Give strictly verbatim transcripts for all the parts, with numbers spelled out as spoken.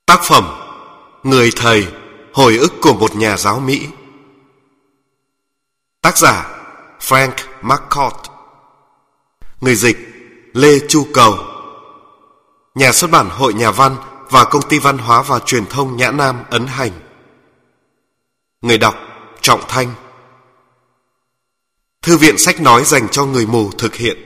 Tác phẩm Người thầy, hồi ức của một nhà giáo Mỹ. Tác giả Frank McCourt. Người dịch Lê Chu Cầu. Nhà xuất bản Hội Nhà văn và Công ty Văn hóa và Truyền thông Nhã Nam ấn hành. Người đọc Trọng Thanh. Thư viện sách nói dành cho người mù thực hiện.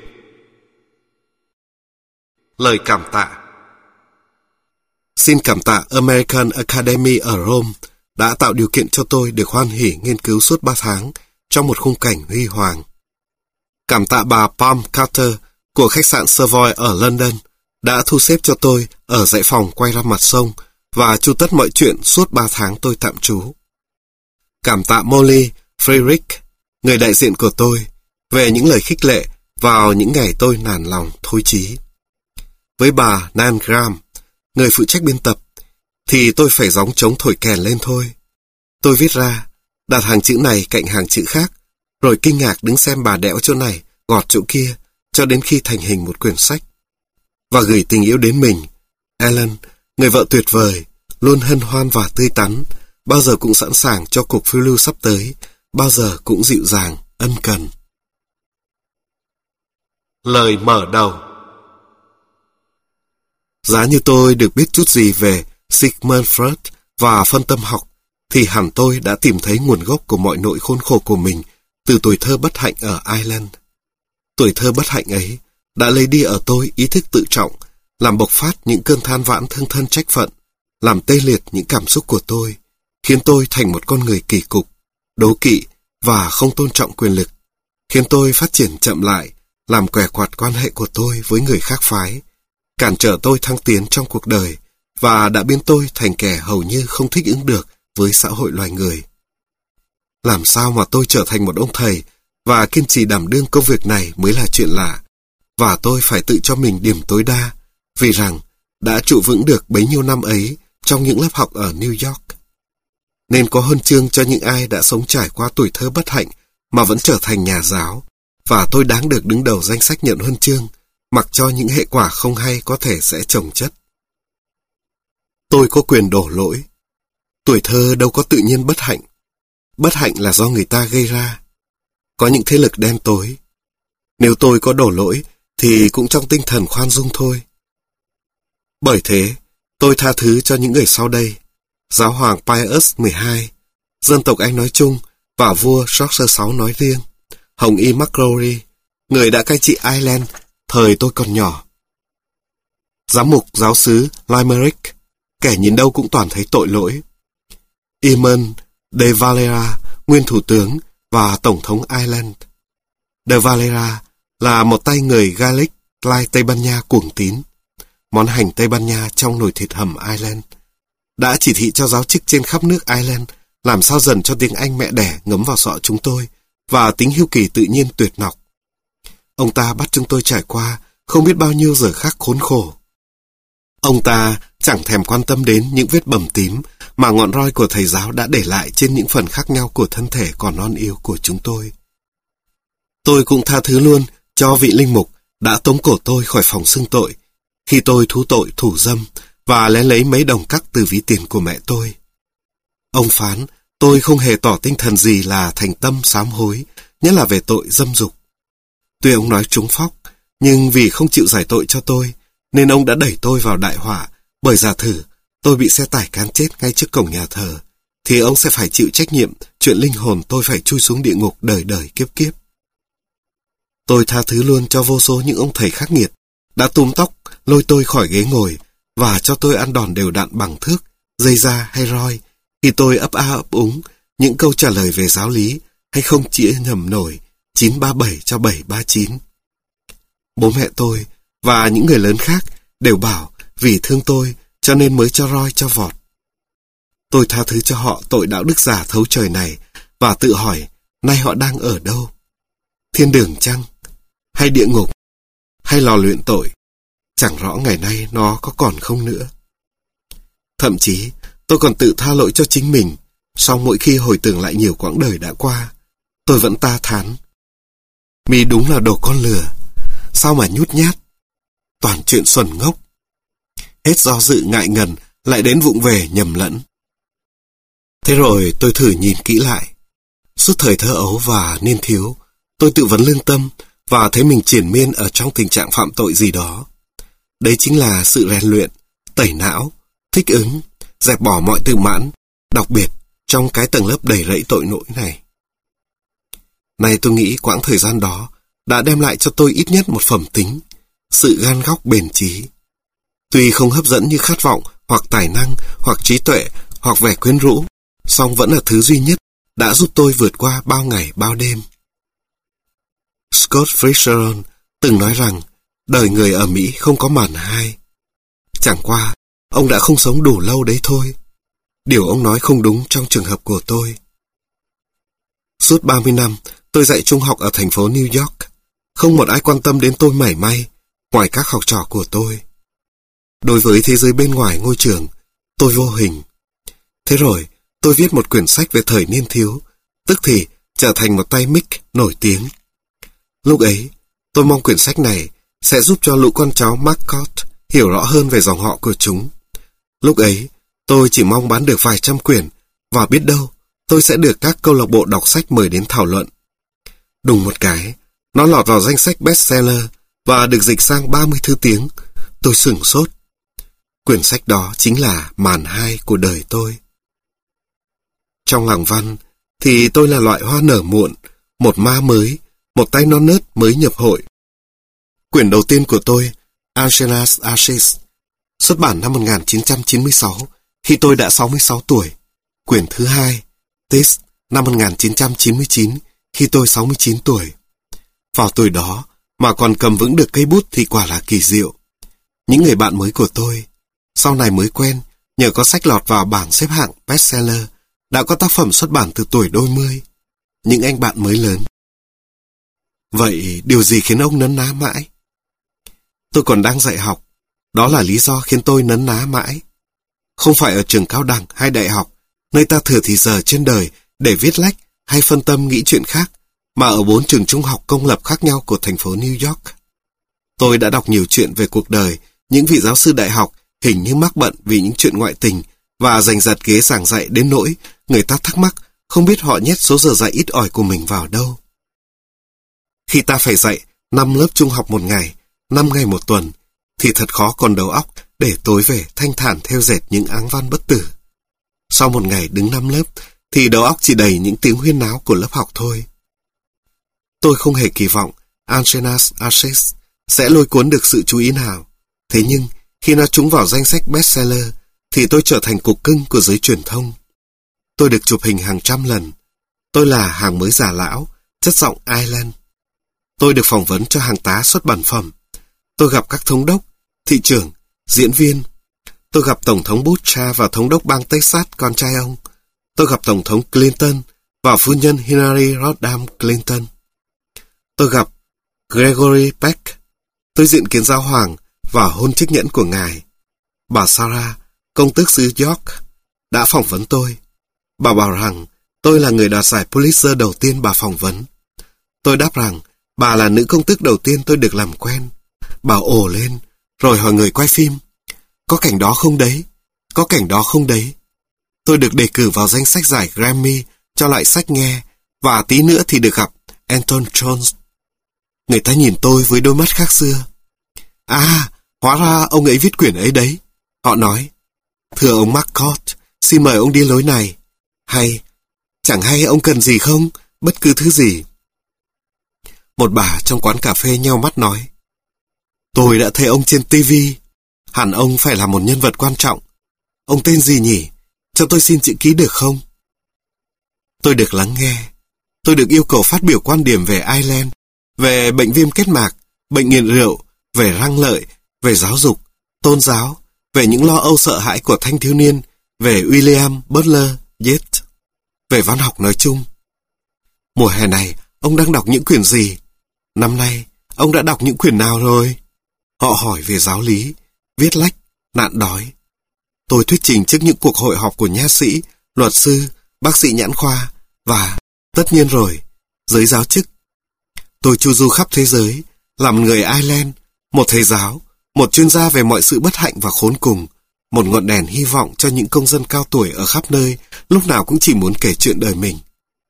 Lời cảm tạ. Xin cảm tạ American Academy ở Rome đã tạo điều kiện cho tôi được hoan hỉ nghiên cứu suốt ba tháng trong một khung cảnh huy hoàng. Cảm tạ bà Palm Carter của khách sạn Savoy ở London đã thu xếp cho tôi ở dãy phòng quay ra mặt sông và chu tất mọi chuyện suốt ba tháng tôi tạm trú. Cảm tạ Molly Friedrich, người đại diện của tôi, về những lời khích lệ vào những ngày tôi nản lòng thôi chí. Với bà Nan Graham, người phụ trách biên tập, thì tôi phải gióng trống thổi kèn lên thôi. Tôi viết ra, đặt hàng chữ này cạnh hàng chữ khác, rồi kinh ngạc đứng xem bà đẽo chỗ này, gọt chỗ kia, cho đến khi thành hình một quyển sách. Và gửi tình yêu đến mình, Ellen, người vợ tuyệt vời, luôn hân hoan và tươi tắn, bao giờ cũng sẵn sàng cho cuộc phiêu lưu sắp tới, bao giờ cũng dịu dàng, ân cần. Lời mở đầu. Giá như tôi được biết chút gì về Sigmund Freud và phân tâm học, thì hẳn tôi đã tìm thấy nguồn gốc của mọi nỗi khốn khổ của mình từ tuổi thơ bất hạnh ở Ireland. Tuổi thơ bất hạnh ấy đã lấy đi ở tôi ý thức tự trọng, làm bộc phát những cơn than vãn thương thân trách phận, làm tê liệt những cảm xúc của tôi, khiến tôi thành một con người kỳ cục, đố kỵ và không tôn trọng quyền lực, khiến tôi phát triển chậm lại, làm què quặt quan hệ của tôi với người khác phái, cản trở tôi thăng tiến trong cuộc đời và đã biến tôi thành kẻ hầu như không thích ứng được với xã hội loài người. Làm sao mà tôi trở thành một ông thầy và kiên trì đảm đương công việc này mới là chuyện lạ, và tôi phải tự cho mình điểm tối đa, vì rằng đã trụ vững được bấy nhiêu năm ấy trong những lớp học ở New York. Nên có huân chương cho những ai đã sống trải qua tuổi thơ bất hạnh mà vẫn trở thành nhà giáo, và tôi đáng được đứng đầu danh sách nhận huân chương, mặc cho những hệ quả không hay có thể sẽ chồng chất. Tôi có quyền đổ lỗi. Tuổi thơ đâu có tự nhiên bất hạnh. Bất hạnh là do người ta gây ra. Có những thế lực đen tối. Nếu tôi có đổ lỗi, thì cũng trong tinh thần khoan dung thôi. Bởi thế, tôi tha thứ cho những người sau đây. Giáo hoàng Pius mười hai, dân tộc Anh nói chung, và vua George the Sixth nói riêng, Hồng Y McCrory, người đã cai trị Ireland thời tôi còn nhỏ. Giám mục giáo xứ Limerick, kẻ nhìn đâu cũng toàn thấy tội lỗi. Eamon de Valera, nguyên thủ tướng và tổng thống Ireland. De Valera là một tay người Gaelic lai Tây Ban Nha cuồng tín, món hành Tây Ban Nha trong nồi thịt hầm Ireland, đã chỉ thị cho giáo chức trên khắp nước Ireland làm sao dần cho tiếng Anh mẹ đẻ ngấm vào sọ chúng tôi và tính hiếu kỳ tự nhiên tuyệt nọc. Ông ta bắt chúng tôi trải qua không biết bao nhiêu giờ khắc khốn khổ. Ông ta chẳng thèm quan tâm đến những vết bầm tím mà ngọn roi của thầy giáo đã để lại trên những phần khác nhau của thân thể còn non yếu của chúng tôi. Tôi cũng tha thứ luôn cho vị linh mục đã tống cổ tôi khỏi phòng xưng tội khi tôi thú tội thủ dâm và lén lấy mấy đồng cắc từ ví tiền của mẹ tôi. Ông phán tôi không hề tỏ tinh thần gì là thành tâm sám hối, nhất là về tội dâm dục. Tuy ông nói trúng phóc, nhưng vì không chịu giải tội cho tôi, nên ông đã đẩy tôi vào đại họa, bởi giả thử tôi bị xe tải cán chết ngay trước cổng nhà thờ, thì ông sẽ phải chịu trách nhiệm chuyện linh hồn tôi phải chui xuống địa ngục đời đời kiếp kiếp. Tôi tha thứ luôn cho vô số những ông thầy khắc nghiệt đã túm tóc, lôi tôi khỏi ghế ngồi và cho tôi ăn đòn đều đặn bằng thước, dây da hay roi, khi tôi ấp a ấp úng những câu trả lời về giáo lý hay không chĩa nhầm nổi chín ba bảy cho bảy ba chín. Bố mẹ tôi và những người lớn khác đều bảo vì thương tôi cho nên mới cho roi cho vọt. Tôi tha thứ cho họ tội đạo đức giả thấu trời này và tự hỏi nay họ đang ở đâu? Thiên đường chăng? Hay địa ngục? Hay lò luyện tội? Chẳng rõ ngày nay nó có còn không nữa. Thậm chí tôi còn tự tha lỗi cho chính mình. Sau mỗi khi hồi tưởng lại nhiều quãng đời đã qua, tôi vẫn ta thán: mi đúng là đồ con lừa, sao mà nhút nhát, toàn chuyện xuẩn ngốc. Hết do dự ngại ngần lại đến vụng về nhầm lẫn. Thế rồi tôi thử nhìn kỹ lại. Suốt thời thơ ấu và niên thiếu, tôi tự vấn lương tâm và thấy mình triền miên ở trong tình trạng phạm tội gì đó. Đấy chính là sự rèn luyện, tẩy não, thích ứng, dẹp bỏ mọi tự mãn, đặc biệt trong cái tầng lớp đầy rẫy tội lỗi này. Nay tôi nghĩ quãng thời gian đó đã đem lại cho tôi ít nhất một phẩm tính, sự gan góc bền trí. Tuy không hấp dẫn như khát vọng hoặc tài năng hoặc trí tuệ hoặc vẻ quyến rũ, song vẫn là thứ duy nhất đã giúp tôi vượt qua bao ngày bao đêm. Scott Fitzgerald từng nói rằng đời người ở Mỹ không có màn hai. Chẳng qua, ông đã không sống đủ lâu đấy thôi. Điều ông nói không đúng trong trường hợp của tôi. Suốt ba mươi năm, tôi dạy trung học ở thành phố New York. Không một ai quan tâm đến tôi mảy may, ngoài các học trò của tôi. Đối với thế giới bên ngoài ngôi trường, tôi vô hình. Thế rồi, tôi viết một quyển sách về thời niên thiếu, tức thì trở thành một tay mic nổi tiếng. Lúc ấy, tôi mong quyển sách này sẽ giúp cho lũ con cháu McCord hiểu rõ hơn về dòng họ của chúng. Lúc ấy, tôi chỉ mong bán được vài trăm quyển, và biết đâu, tôi sẽ được các câu lạc bộ đọc sách mời đến thảo luận. Đùng một cái, nó lọt vào danh sách bestseller và được dịch sang ba mươi thứ tiếng. Tôi sửng sốt. Quyển sách đó chính là màn hai của đời tôi. Trong làng văn, thì tôi là loại hoa nở muộn, một ma mới, một tay non nớt mới nhập hội. Quyển đầu tiên của tôi, Angela's Ashes, xuất bản năm một nghìn chín trăm chín mươi sáu, khi tôi đã sáu mươi sáu tuổi. Quyển thứ hai, This, năm một nghìn chín trăm chín mươi chín, khi tôi sáu mươi chín tuổi. Vào tuổi đó, mà còn cầm vững được cây bút thì quả là kỳ diệu. Những người bạn mới của tôi, sau này mới quen, nhờ có sách lọt vào bảng xếp hạng bestseller, đã có tác phẩm xuất bản từ tuổi đôi mươi. Những anh bạn mới lớn. Vậy điều gì khiến ông nấn ná mãi? Tôi còn đang dạy học. Đó là lý do khiến tôi nấn ná mãi. Không phải ở trường cao đẳng hay đại học, nơi ta thừa thì giờ trên đời để viết lách hay phân tâm nghĩ chuyện khác, mà ở bốn trường trung học công lập khác nhau của thành phố New York. Tôi đã đọc nhiều chuyện về cuộc đời những vị giáo sư đại học hình như mắc bận vì những chuyện ngoại tình và giành giật ghế giảng dạy đến nỗi người ta thắc mắc không biết họ nhét số giờ dạy ít ỏi của mình vào đâu. Khi ta phải dạy năm lớp trung học một ngày, năm ngày một tuần, thì thật khó còn đầu óc để tối về thanh thản theo dệt những áng văn bất tử. Sau một ngày đứng năm lớp, thì đầu óc chỉ đầy những tiếng huyên náo của lớp học thôi. Tôi không hề kỳ vọng Angela's Ashes sẽ lôi cuốn được sự chú ý nào. Thế nhưng, khi nó trúng vào danh sách bestseller, thì tôi trở thành cục cưng của giới truyền thông. Tôi được chụp hình hàng trăm lần. Tôi là hàng mới già lão, chất giọng Ireland. Tôi được phỏng vấn cho hàng tá xuất bản phẩm. Tôi gặp các thống đốc, thị trưởng, diễn viên. Tôi gặp Tổng thống Bush và Thống đốc bang Texas, con trai ông. Tôi gặp Tổng thống Clinton và phu nhân Hillary Rodham Clinton. Tôi gặp Gregory Peck. Tôi diện kiến giáo hoàng và hôn chiếc nhẫn của ngài. Bà Sarah, công tước xứ York, đã phỏng vấn tôi. Bà bảo rằng tôi là người đoạt giải Pulitzer đầu tiên bà phỏng vấn. Tôi đáp rằng bà là nữ công tước đầu tiên tôi được làm quen. Bà ồ lên, rồi hỏi người quay phim. Có cảnh đó không đấy? Có cảnh đó không đấy? Tôi được đề cử vào danh sách giải Grammy cho loại sách nghe, và tí nữa thì được gặp Anton Jones. Người ta nhìn tôi với đôi mắt khác xưa. À, hóa ra ông ấy viết quyển ấy đấy. Họ nói, thưa ông McCord, xin mời ông đi lối này. Hay, chẳng hay ông cần gì không? Bất cứ thứ gì. Một bà trong quán cà phê nheo mắt nói, tôi đã thấy ông trên ti vi. Hẳn ông phải là một nhân vật quan trọng. Ông tên gì nhỉ? Cho tôi xin chữ ký được không? Tôi được lắng nghe. Tôi được yêu cầu phát biểu quan điểm về Ireland, về bệnh viêm kết mạc, bệnh nghiện rượu, về răng lợi, về giáo dục, tôn giáo, về những lo âu sợ hãi của thanh thiếu niên, về William Butler Yeats, về văn học nói chung. Mùa hè này, ông đang đọc những quyển gì? Năm nay, ông đã đọc những quyển nào rồi? Họ hỏi về giáo lý, viết lách, nạn đói. Tôi thuyết trình trước những cuộc hội họp của nha sĩ, luật sư, bác sĩ nhãn khoa và, tất nhiên rồi, giới giáo chức. Tôi chu du khắp thế giới, là một người Ireland, một thầy giáo, một chuyên gia về mọi sự bất hạnh và khốn cùng, một ngọn đèn hy vọng cho những công dân cao tuổi ở khắp nơi, lúc nào cũng chỉ muốn kể chuyện đời mình.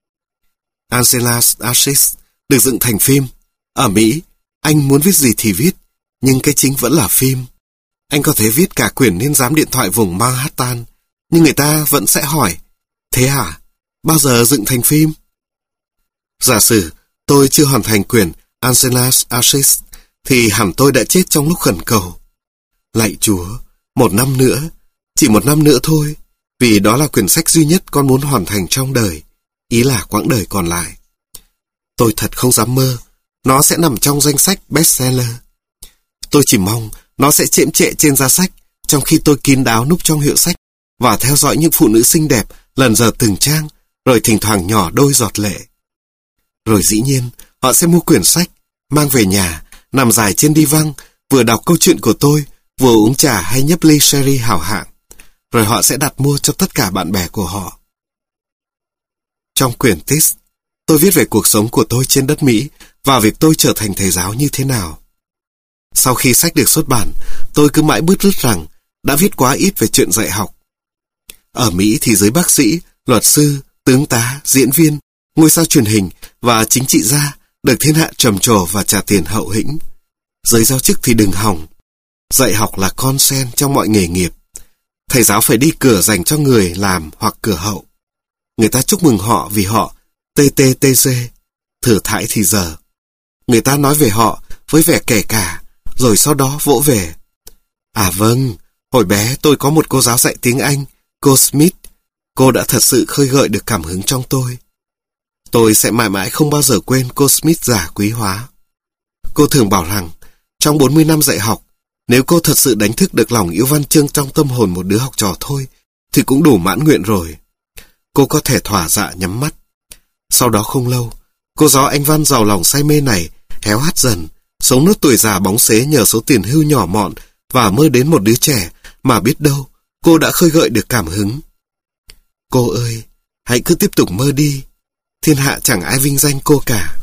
Angela's Ashes được dựng thành phim. Ở Mỹ, anh muốn viết gì thì viết, nhưng cái chính vẫn là phim. Anh có thể viết cả quyển Niên giám điện thoại vùng Manhattan, nhưng người ta vẫn sẽ hỏi, thế à, bao giờ dựng thành phim? Giả sử tôi chưa hoàn thành quyển Angela's Ashes, thì hẳn tôi đã chết trong lúc khẩn cầu. Lạy Chúa, một năm nữa, chỉ một năm nữa thôi, vì đó là quyển sách duy nhất con muốn hoàn thành trong đời, ý là quãng đời còn lại. Tôi thật không dám mơ, nó sẽ nằm trong danh sách bestseller. Tôi chỉ mong nó sẽ chễm chệ trên giá sách, trong khi tôi kín đáo núp trong hiệu sách và theo dõi những phụ nữ xinh đẹp lần dờ từng trang, rồi thỉnh thoảng nhỏ đôi giọt lệ. Rồi dĩ nhiên, họ sẽ mua quyển sách, mang về nhà, nằm dài trên đi văng, vừa đọc câu chuyện của tôi, vừa uống trà hay nhấp ly sherry hảo hạng. Rồi họ sẽ đặt mua cho tất cả bạn bè của họ. Trong quyển Tis, tôi viết về cuộc sống của tôi trên đất Mỹ và việc tôi trở thành thầy giáo như thế nào. Sau khi sách được xuất bản, tôi cứ mãi bứt rứt rằng đã viết quá ít về chuyện dạy học. Ở Mỹ thì giới bác sĩ, luật sư, tướng tá, diễn viên, ngôi sao truyền hình và chính trị gia được thiên hạ trầm trồ và trả tiền hậu hĩnh. Giới giáo chức thì đừng hòng. Dạy học là con sen trong mọi nghề nghiệp. Thầy giáo phải đi cửa dành cho người làm hoặc cửa hậu. Người ta chúc mừng họ vì họ tê tê tê giê, thử thãi thì giờ. Người ta nói về họ với vẻ kể cả, rồi sau đó vỗ về. À vâng, hồi bé tôi có một cô giáo dạy tiếng Anh, cô Smith. Cô đã thật sự khơi gợi được cảm hứng trong tôi. Tôi sẽ mãi mãi không bao giờ quên cô Smith giả quý hóa. Cô thường bảo rằng, trong bốn mươi năm dạy học, nếu cô thật sự đánh thức được lòng yêu văn chương trong tâm hồn một đứa học trò thôi, thì cũng đủ mãn nguyện rồi. Cô có thể thỏa dạ nhắm mắt. Sau đó không lâu, cô giáo Anh văn giàu lòng say mê này héo hắt dần, sống nốt tuổi già bóng xế nhờ số tiền hưu nhỏ mọn và mơ đến một đứa trẻ mà biết đâu cô đã khơi gợi được cảm hứng. Cô ơi, hãy cứ tiếp tục mơ đi. Thiên hạ chẳng ai vinh danh cô cả.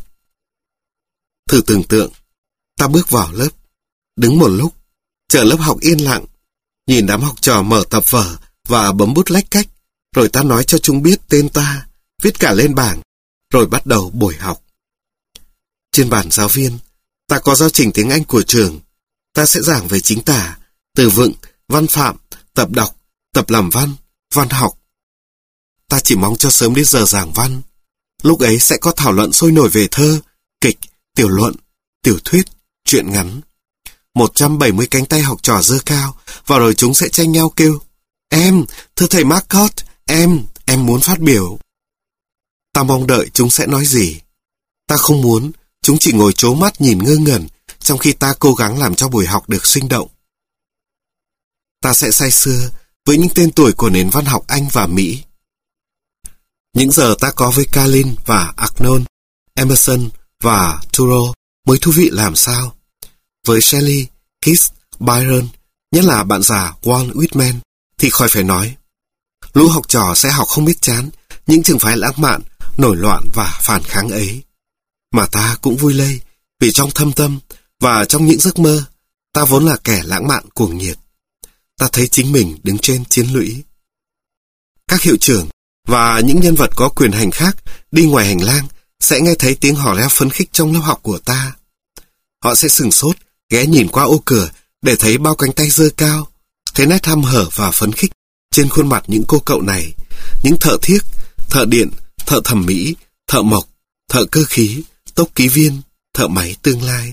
Thử tưởng tượng, ta bước vào lớp, đứng một lúc, chờ lớp học yên lặng, nhìn đám học trò mở tập vở và bấm bút lách cách, rồi ta nói cho chúng biết tên ta, viết cả lên bảng, rồi bắt đầu buổi học. Trên bàn giáo viên, ta có giáo trình tiếng Anh của trường. Ta sẽ giảng về chính tả, từ vựng, văn phạm, tập đọc, tập làm văn, văn học. Ta chỉ mong cho sớm đến giờ giảng văn. Lúc ấy sẽ có thảo luận sôi nổi về thơ, kịch, tiểu luận, tiểu thuyết, truyện ngắn. một trăm bảy mươi cánh tay học trò giơ cao, và rồi chúng sẽ tranh nhau kêu, em, thưa thầy Marcot, em, em muốn phát biểu. Ta mong đợi chúng sẽ nói gì. Ta không muốn, chúng chỉ ngồi trố mắt nhìn ngơ ngẩn, trong khi ta cố gắng làm cho buổi học được sinh động. Ta sẽ say sưa với những tên tuổi của nền văn học Anh và Mỹ. Những giờ ta có với Carlin và Arnold, Emerson và Thoreau mới thú vị làm sao. Với Shelley, Keats, Byron, nhất là bạn già Walt Whitman, thì khỏi phải nói. Lũ học trò sẽ học không biết chán những trường phái lãng mạn, nổi loạn và phản kháng ấy. Mà ta cũng vui lây, vì trong thâm tâm và trong những giấc mơ, ta vốn là kẻ lãng mạn cuồng nhiệt. Ta thấy chính mình đứng trên chiến lũy. Các hiệu trưởng và những nhân vật có quyền hành khác đi ngoài hành lang sẽ nghe thấy tiếng hò reo phấn khích trong lớp học của ta. Họ sẽ sửng sốt, ghé nhìn qua ô cửa để thấy bao cánh tay giơ cao, thấy nét hăm hở và phấn khích trên khuôn mặt những cô cậu này, những thợ thiếc, thợ điện, thợ thẩm mỹ, thợ mộc, thợ cơ khí, tốc ký viên, thợ máy tương lai.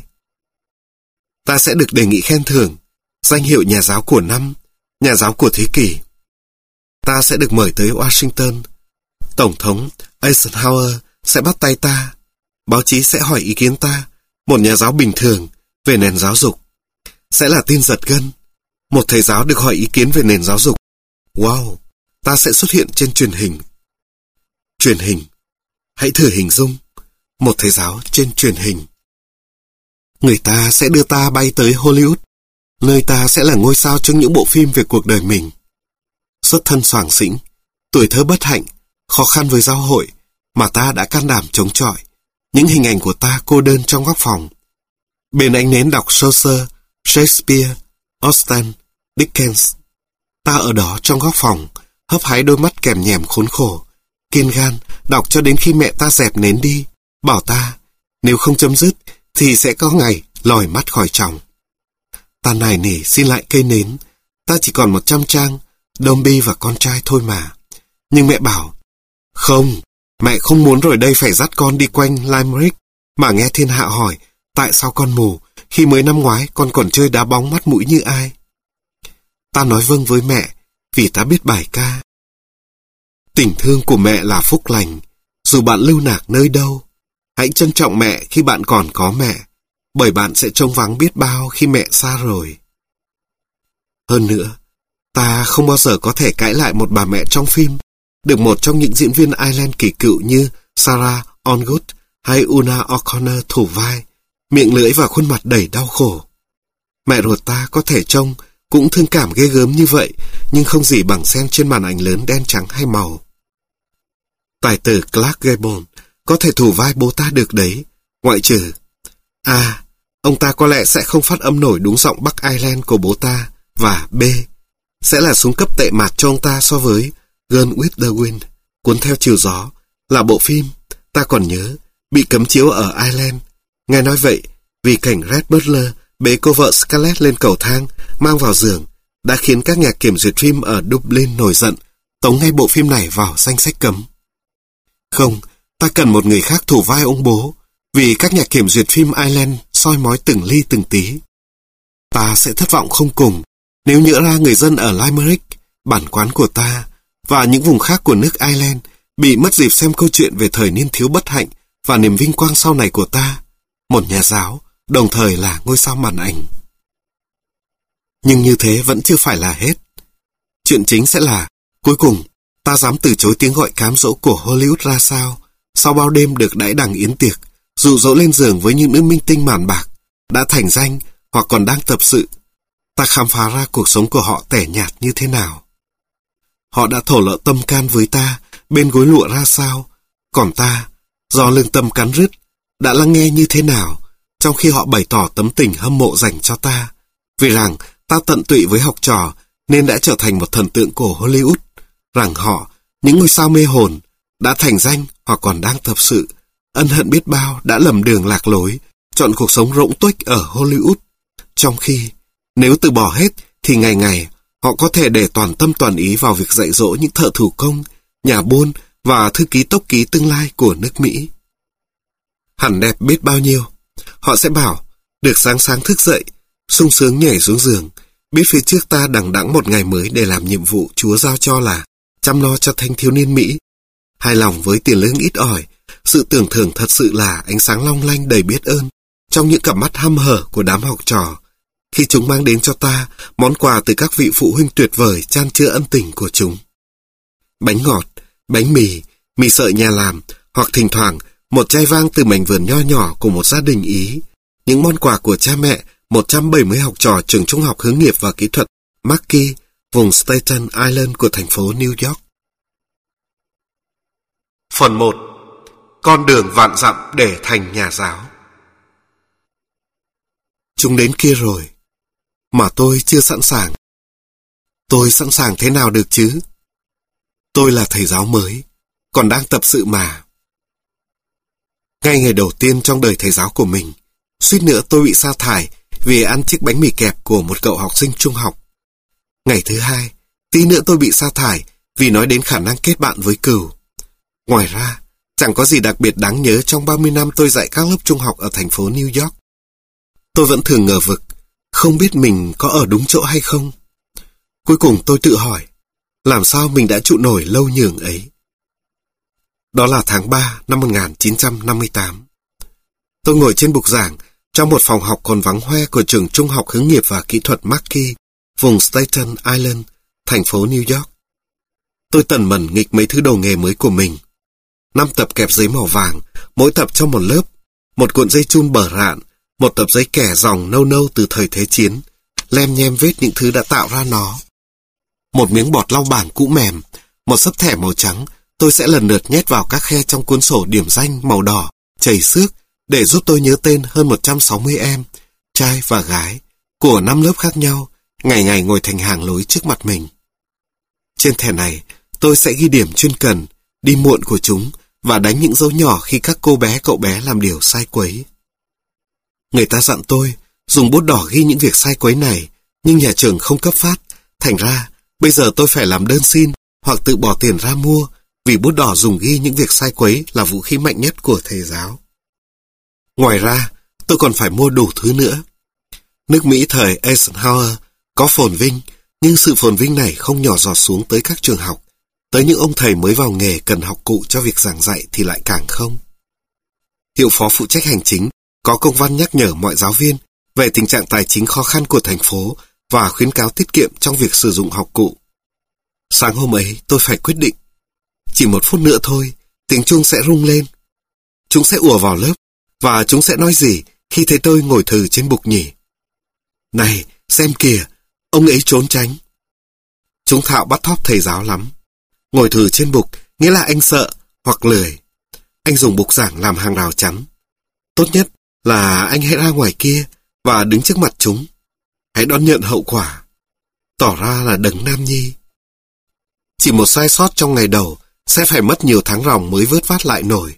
Ta sẽ được đề nghị khen thưởng, danh hiệu nhà giáo của năm, nhà giáo của thế kỷ. Ta sẽ được mời tới Washington. Tổng thống Eisenhower sẽ bắt tay ta. Báo chí sẽ hỏi ý kiến ta, một nhà giáo bình thường, về nền giáo dục. Sẽ là tin giật gân. Một thầy giáo được hỏi ý kiến về nền giáo dục. Wow, ta sẽ xuất hiện trên truyền hình. Truyền hình. Hãy thử hình dung. Một thầy giáo trên truyền hình. Người ta sẽ đưa ta bay tới Hollywood, nơi ta sẽ là ngôi sao trong những bộ phim về cuộc đời mình. Xuất thân xoàng xĩnh, tuổi thơ bất hạnh, khó khăn với giáo hội, mà ta đã can đảm chống chọi. Những hình ảnh của ta cô đơn trong góc phòng. Bên ánh nến đọc Chaucer, Shakespeare, Austen, Dickens. Ta ở đó trong góc phòng, hấp hái đôi mắt kèm nhèm khốn khổ, kiên gan đọc cho đến khi mẹ ta dẹp nến đi, bảo ta nếu không chấm dứt thì sẽ có ngày lòi mắt khỏi chồng. Ta nài nỉ xin lại cây nến, ta chỉ còn một trăm trang, Dombey và con trai thôi mà. Nhưng mẹ bảo, không, mẹ không muốn rồi đây phải dắt con đi quanh Limerick mà nghe thiên hạ hỏi tại sao con mù khi mới năm ngoái con còn chơi đá bóng mắt mũi như ai. Ta nói vâng với mẹ vì ta biết bài ca. Tình thương của mẹ là phúc lành, dù bạn lưu nạc nơi đâu. Hãy trân trọng mẹ khi bạn còn có mẹ, bởi bạn sẽ trông vắng biết bao khi mẹ xa rồi. Hơn nữa, ta không bao giờ có thể cãi lại một bà mẹ trong phim, được một trong những diễn viên Ireland kỳ cựu như Sarah Ongood hay Una O'Connor thủ vai, miệng lưỡi và khuôn mặt đầy đau khổ. Mẹ ruột ta có thể trông cũng thương cảm ghê gớm như vậy, nhưng không gì bằng xem trên màn ảnh lớn đen trắng hay màu. Tài tử Clark Gable có thể thủ vai bố ta được đấy, ngoại trừ A. Ông ta có lẽ sẽ không phát âm nổi đúng giọng Bắc Ireland của bố ta, và B. Sẽ là xuống cấp tệ mạt cho ông ta so với Gone with the Wind, Cuốn theo chiều gió, là bộ phim, ta còn nhớ, bị cấm chiếu ở Ireland. Nghe nói vậy, vì cảnh Red Butler bế cô vợ Scarlett lên cầu thang, mang vào giường, đã khiến các nhà kiểm duyệt phim ở Dublin nổi giận, tống ngay bộ phim này vào danh sách cấm. Không, ta cần một người khác thủ vai ông bố, vì các nhà kiểm duyệt phim Ireland soi mói từng ly từng tí. Ta sẽ thất vọng không cùng nếu nhỡ ra người dân ở Limerick, bản quán của ta, và những vùng khác của nước Ireland bị mất dịp xem câu chuyện về thời niên thiếu bất hạnh và niềm vinh quang sau này của ta, một nhà giáo, đồng thời là ngôi sao màn ảnh. Nhưng như thế vẫn chưa phải là hết. Chuyện chính sẽ là, cuối cùng, ta dám từ chối tiếng gọi cám dỗ của Hollywood ra sao, sau bao đêm được đãi đằng yến tiệc, dụ dỗ lên giường với những nữ minh tinh màn bạc, đã thành danh hoặc còn đang tập sự. Ta khám phá ra cuộc sống của họ tẻ nhạt như thế nào. Họ đã thổ lộ tâm can với ta, bên gối lụa ra sao, còn ta, do lương tâm cắn rứt, đã lắng nghe như thế nào, trong khi họ bày tỏ tấm tình hâm mộ dành cho ta, vì rằng ta tận tụy với học trò nên đã trở thành một thần tượng của Hollywood, rằng họ, những ngôi sao mê hồn, đã thành danh hoặc còn đang tập sự, ân hận biết bao đã lầm đường lạc lối, chọn cuộc sống rỗng tuếch ở Hollywood, trong khi, nếu từ bỏ hết thì ngày ngày họ có thể để toàn tâm toàn ý vào việc dạy dỗ những thợ thủ công, nhà buôn và thư ký tốc ký tương lai của nước Mỹ. Hẳn đẹp biết bao nhiêu. Họ sẽ bảo, được sáng sáng thức dậy, sung sướng nhảy xuống giường, biết phía trước ta đằng đẵng một ngày mới để làm nhiệm vụ Chúa giao cho là chăm lo cho thanh thiếu niên Mỹ. Hài lòng với tiền lương ít ỏi, sự tưởng thưởng thật sự là ánh sáng long lanh đầy biết ơn trong những cặp mắt hăm hở của đám học trò, khi chúng mang đến cho ta món quà từ các vị phụ huynh tuyệt vời chan chứa ân tình của chúng. Bánh ngọt, bánh mì, mì sợi nhà làm, hoặc thỉnh thoảng một chai vang từ mảnh vườn nho nhỏ của một gia đình Ý, những món quà của cha mẹ một trăm bảy mươi học trò trường trung học hướng nghiệp và kỹ thuật Mackay, vùng Staten Island của thành phố New York. Phần một. Con đường vạn dặm để thành nhà giáo. Chúng đến kia rồi, mà tôi chưa sẵn sàng. Tôi sẵn sàng thế nào được chứ? Tôi là thầy giáo mới, còn đang tập sự mà. Ngay ngày đầu tiên trong đời thầy giáo của mình, suýt nữa tôi bị sa thải vì ăn chiếc bánh mì kẹp của một cậu học sinh trung học. Ngày thứ hai, tí nữa tôi bị sa thải vì nói đến khả năng kết bạn với cừu. Ngoài ra, chẳng có gì đặc biệt đáng nhớ trong ba mươi năm tôi dạy các lớp trung học ở thành phố New York. Tôi vẫn thường ngờ vực, không biết mình có ở đúng chỗ hay không. Cuối cùng tôi tự hỏi, làm sao mình đã trụ nổi lâu nhường ấy. Đó là tháng ba năm một nghìn chín trăm năm mươi tám. Tôi ngồi trên bục giảng trong một phòng học còn vắng hoe của trường trung học hướng nghiệp và kỹ thuật Mackay, vùng Staten Island, thành phố New York. Tôi tần mẩn nghịch mấy thứ đồ nghề mới của mình. Năm tập kẹp giấy màu vàng, mỗi tập trong một lớp, một cuộn dây chun bở rạn, một tập giấy kẻ dòng nâu nâu từ thời Thế Chiến, lem nhem vết những thứ đã tạo ra nó. Một miếng bọt lau bảng cũ mềm, một xấp thẻ màu trắng, tôi sẽ lần lượt nhét vào các khe trong cuốn sổ điểm danh màu đỏ, chảy xước, để giúp tôi nhớ tên hơn một trăm sáu mươi em, trai và gái, của năm lớp khác nhau, ngày ngày ngồi thành hàng lối trước mặt mình. Trên thẻ này, tôi sẽ ghi điểm chuyên cần, đi muộn của chúng và đánh những dấu nhỏ khi các cô bé cậu bé làm điều sai quấy. Người ta dặn tôi dùng bút đỏ ghi những việc sai quấy này, nhưng nhà trường không cấp phát. Thành ra, bây giờ tôi phải làm đơn xin hoặc tự bỏ tiền ra mua, vì bút đỏ dùng ghi những việc sai quấy là vũ khí mạnh nhất của thầy giáo. Ngoài ra, tôi còn phải mua đủ thứ nữa. Nước Mỹ thời Eisenhower có phồn vinh, nhưng sự phồn vinh này không nhỏ giọt xuống tới các trường học. Tới những ông thầy mới vào nghề cần học cụ cho việc giảng dạy thì lại càng không. Hiệu phó phụ trách hành chính có công văn nhắc nhở mọi giáo viên về tình trạng tài chính khó khăn của thành phố và khuyến cáo tiết kiệm trong việc sử dụng học cụ. Sáng hôm ấy tôi phải quyết định. Chỉ một phút nữa thôi, tiếng chuông sẽ rung lên. Chúng sẽ ùa vào lớp, và chúng sẽ nói gì khi thấy tôi ngồi thừ trên bục nhỉ? Này, xem kìa, ông ấy trốn tránh. Chúng thạo bắt thóp thầy giáo lắm. Ngồi thừ trên bục nghĩa là anh sợ hoặc lười. Anh dùng bục giảng làm hàng rào chắn. Tốt nhất là anh hãy ra ngoài kia và đứng trước mặt chúng. Hãy đón nhận hậu quả. Tỏ ra là đấng nam nhi. Chỉ một sai sót trong ngày đầu sẽ phải mất nhiều tháng ròng mới vớt vát lại nổi.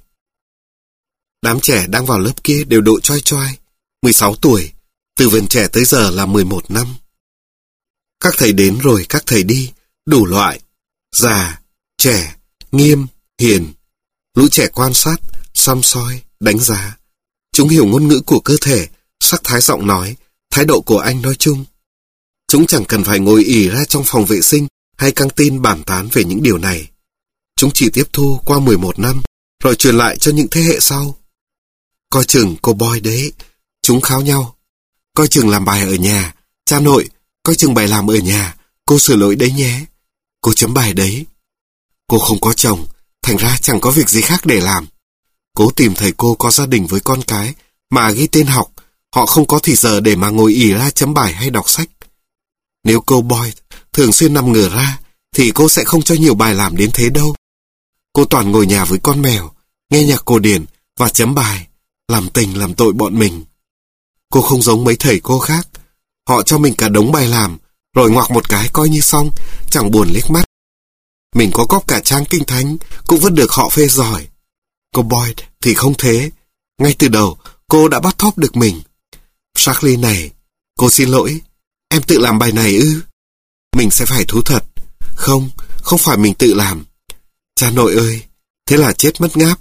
Đám trẻ đang vào lớp kia đều độ choai choai, mười sáu tuổi, từ vườn trẻ tới giờ là mười một năm. Các thầy đến rồi các thầy đi, đủ loại, già, trẻ, nghiêm, hiền. Lũ trẻ quan sát, săm soi, đánh giá. Chúng hiểu ngôn ngữ của cơ thể, sắc thái giọng nói, thái độ của anh nói chung. Chúng chẳng cần phải ngồi ì ra trong phòng vệ sinh hay căng tin bàn tán về những điều này. Chúng chỉ tiếp thu qua mười một năm, rồi truyền lại cho những thế hệ sau. Coi chừng cô boy đấy, chúng kháo nhau. Coi chừng làm bài ở nhà, cha nội, coi chừng bài làm ở nhà, cô sửa lỗi đấy nhé. Cô chấm bài đấy. Cô không có chồng, thành ra chẳng có việc gì khác để làm. Cố tìm thầy cô có gia đình với con cái, mà ghi tên học, họ không có thì giờ để mà ngồi ì ra chấm bài hay đọc sách. Nếu cô boy thường xuyên nằm ngửa ra, thì cô sẽ không cho nhiều bài làm đến thế đâu. Cô toàn ngồi nhà với con mèo, nghe nhạc cổ điển và chấm bài, làm tình làm tội bọn mình. Cô không giống mấy thầy cô khác. Họ cho mình cả đống bài làm, rồi ngoặc một cái coi như xong, chẳng buồn liếc mắt. Mình có cóp cả trang kinh thánh, cũng vẫn được họ phê giỏi. Cô Boyd thì không thế. Ngay từ đầu, cô đã bắt thóp được mình. Charlie này, cô xin lỗi, em tự làm bài này ư? Mình sẽ phải thú thật. Không, không phải mình tự làm. Cha nội ơi, thế là chết mất ngáp.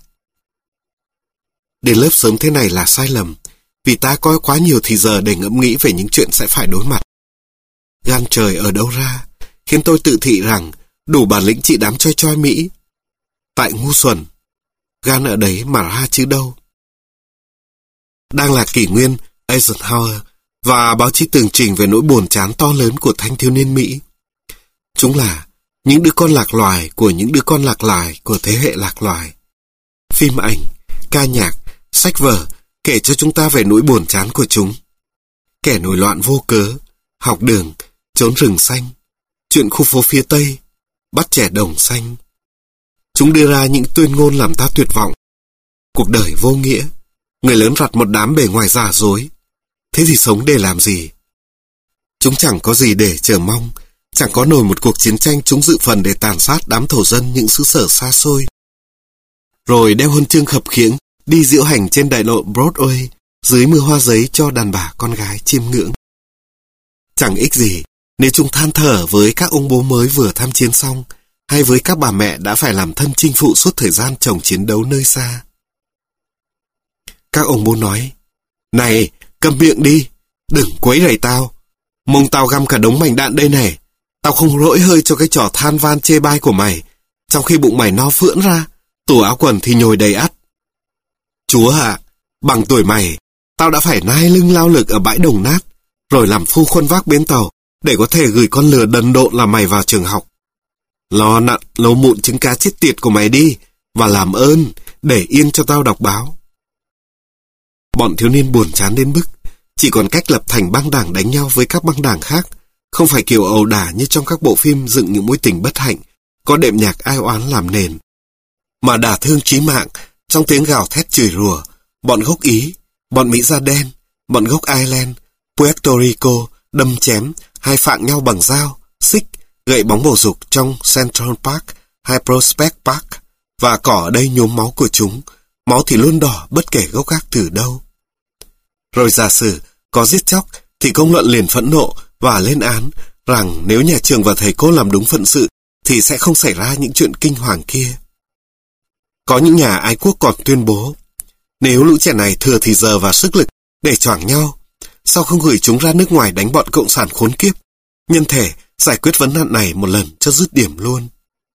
Đến lớp sớm thế này là sai lầm, vì ta có quá nhiều thì giờ để ngẫm nghĩ về những chuyện sẽ phải đối mặt. Gan trời ở đâu ra, khiến tôi tự thị rằng đủ bản lĩnh trị đám choi choi Mỹ. Tại ngu xuẩn, gan ở đấy mà ra chứ đâu. Đang là kỷ nguyên Eisenhower và báo chí tường trình về nỗi buồn chán to lớn của thanh thiếu niên Mỹ. Chúng là những đứa con lạc loài của những đứa con lạc loài của thế hệ lạc loài. Phim ảnh, ca nhạc, sách vở kể cho chúng ta về nỗi buồn chán của chúng. Kẻ nổi loạn vô cớ, học đường, trốn rừng xanh, chuyện khu phố phía Tây, bắt trẻ đồng xanh. Chúng đưa ra những tuyên ngôn làm ta tuyệt vọng. Cuộc đời vô nghĩa, người lớn rặt một đám bề ngoài giả dối. Thế thì sống để làm gì? Chúng chẳng có gì để chờ mong, chẳng có nổi một cuộc chiến tranh chúng dự phần để tàn sát đám thổ dân những xứ sở xa xôi. Rồi đeo huân chương khập khiễng, đi diễu hành trên đại lộ Broadway, dưới mưa hoa giấy cho đàn bà con gái chiêm ngưỡng. Chẳng ích gì nếu chúng than thở với các ông bố mới vừa tham chiến xong, hay với các bà mẹ đã phải làm thân chinh phụ suốt thời gian chồng chiến đấu nơi xa. Các ông bố nói, này, câm miệng đi, đừng quấy rầy tao. Mông tao găm cả đống mảnh đạn đây này, tao không lỗi hơi cho cái trò than van chê bai của mày, trong khi bụng mày no phưỡn ra, tủ áo quần thì nhồi đầy ắt. Chúa ạ, bằng tuổi mày, tao đã phải nai lưng lao lực ở bãi đồng nát, rồi làm phu khuân vác bến tàu, để có thể gửi con lừa đần độn là mày vào trường học. Lo nặn lấu mụn trứng cá chết tiệt của mày đi, và làm ơn, để yên cho tao đọc báo. Bọn thiếu niên buồn chán đến mức, chỉ còn cách lập thành băng đảng đánh nhau với các băng đảng khác, không phải kiểu ẩu đả như trong các bộ phim dựng những mối tình bất hạnh, có đệm nhạc ai oán làm nền, mà đả thương chí mạng trong tiếng gào thét chửi rủa. Bọn gốc Ý, bọn Mỹ da đen, bọn gốc Ireland, Puerto Rico đâm chém hay phạng nhau bằng dao, xích, gậy bóng bầu dục trong Central Park hay Prospect Park, và cỏ ở đây nhuốm máu của chúng, máu thì luôn đỏ bất kể gốc gác từ đâu. Rồi giả sử có giết chóc thì công luận liền phẫn nộ và lên án rằng nếu nhà trường và thầy cô làm đúng phận sự thì sẽ không xảy ra những chuyện kinh hoàng kia. Có những nhà ái quốc còn tuyên bố, nếu lũ trẻ này thừa thì giờ và sức lực để choảng nhau, sao không gửi chúng ra nước ngoài đánh bọn cộng sản khốn kiếp, nhân thể giải quyết vấn nạn này một lần cho dứt điểm luôn.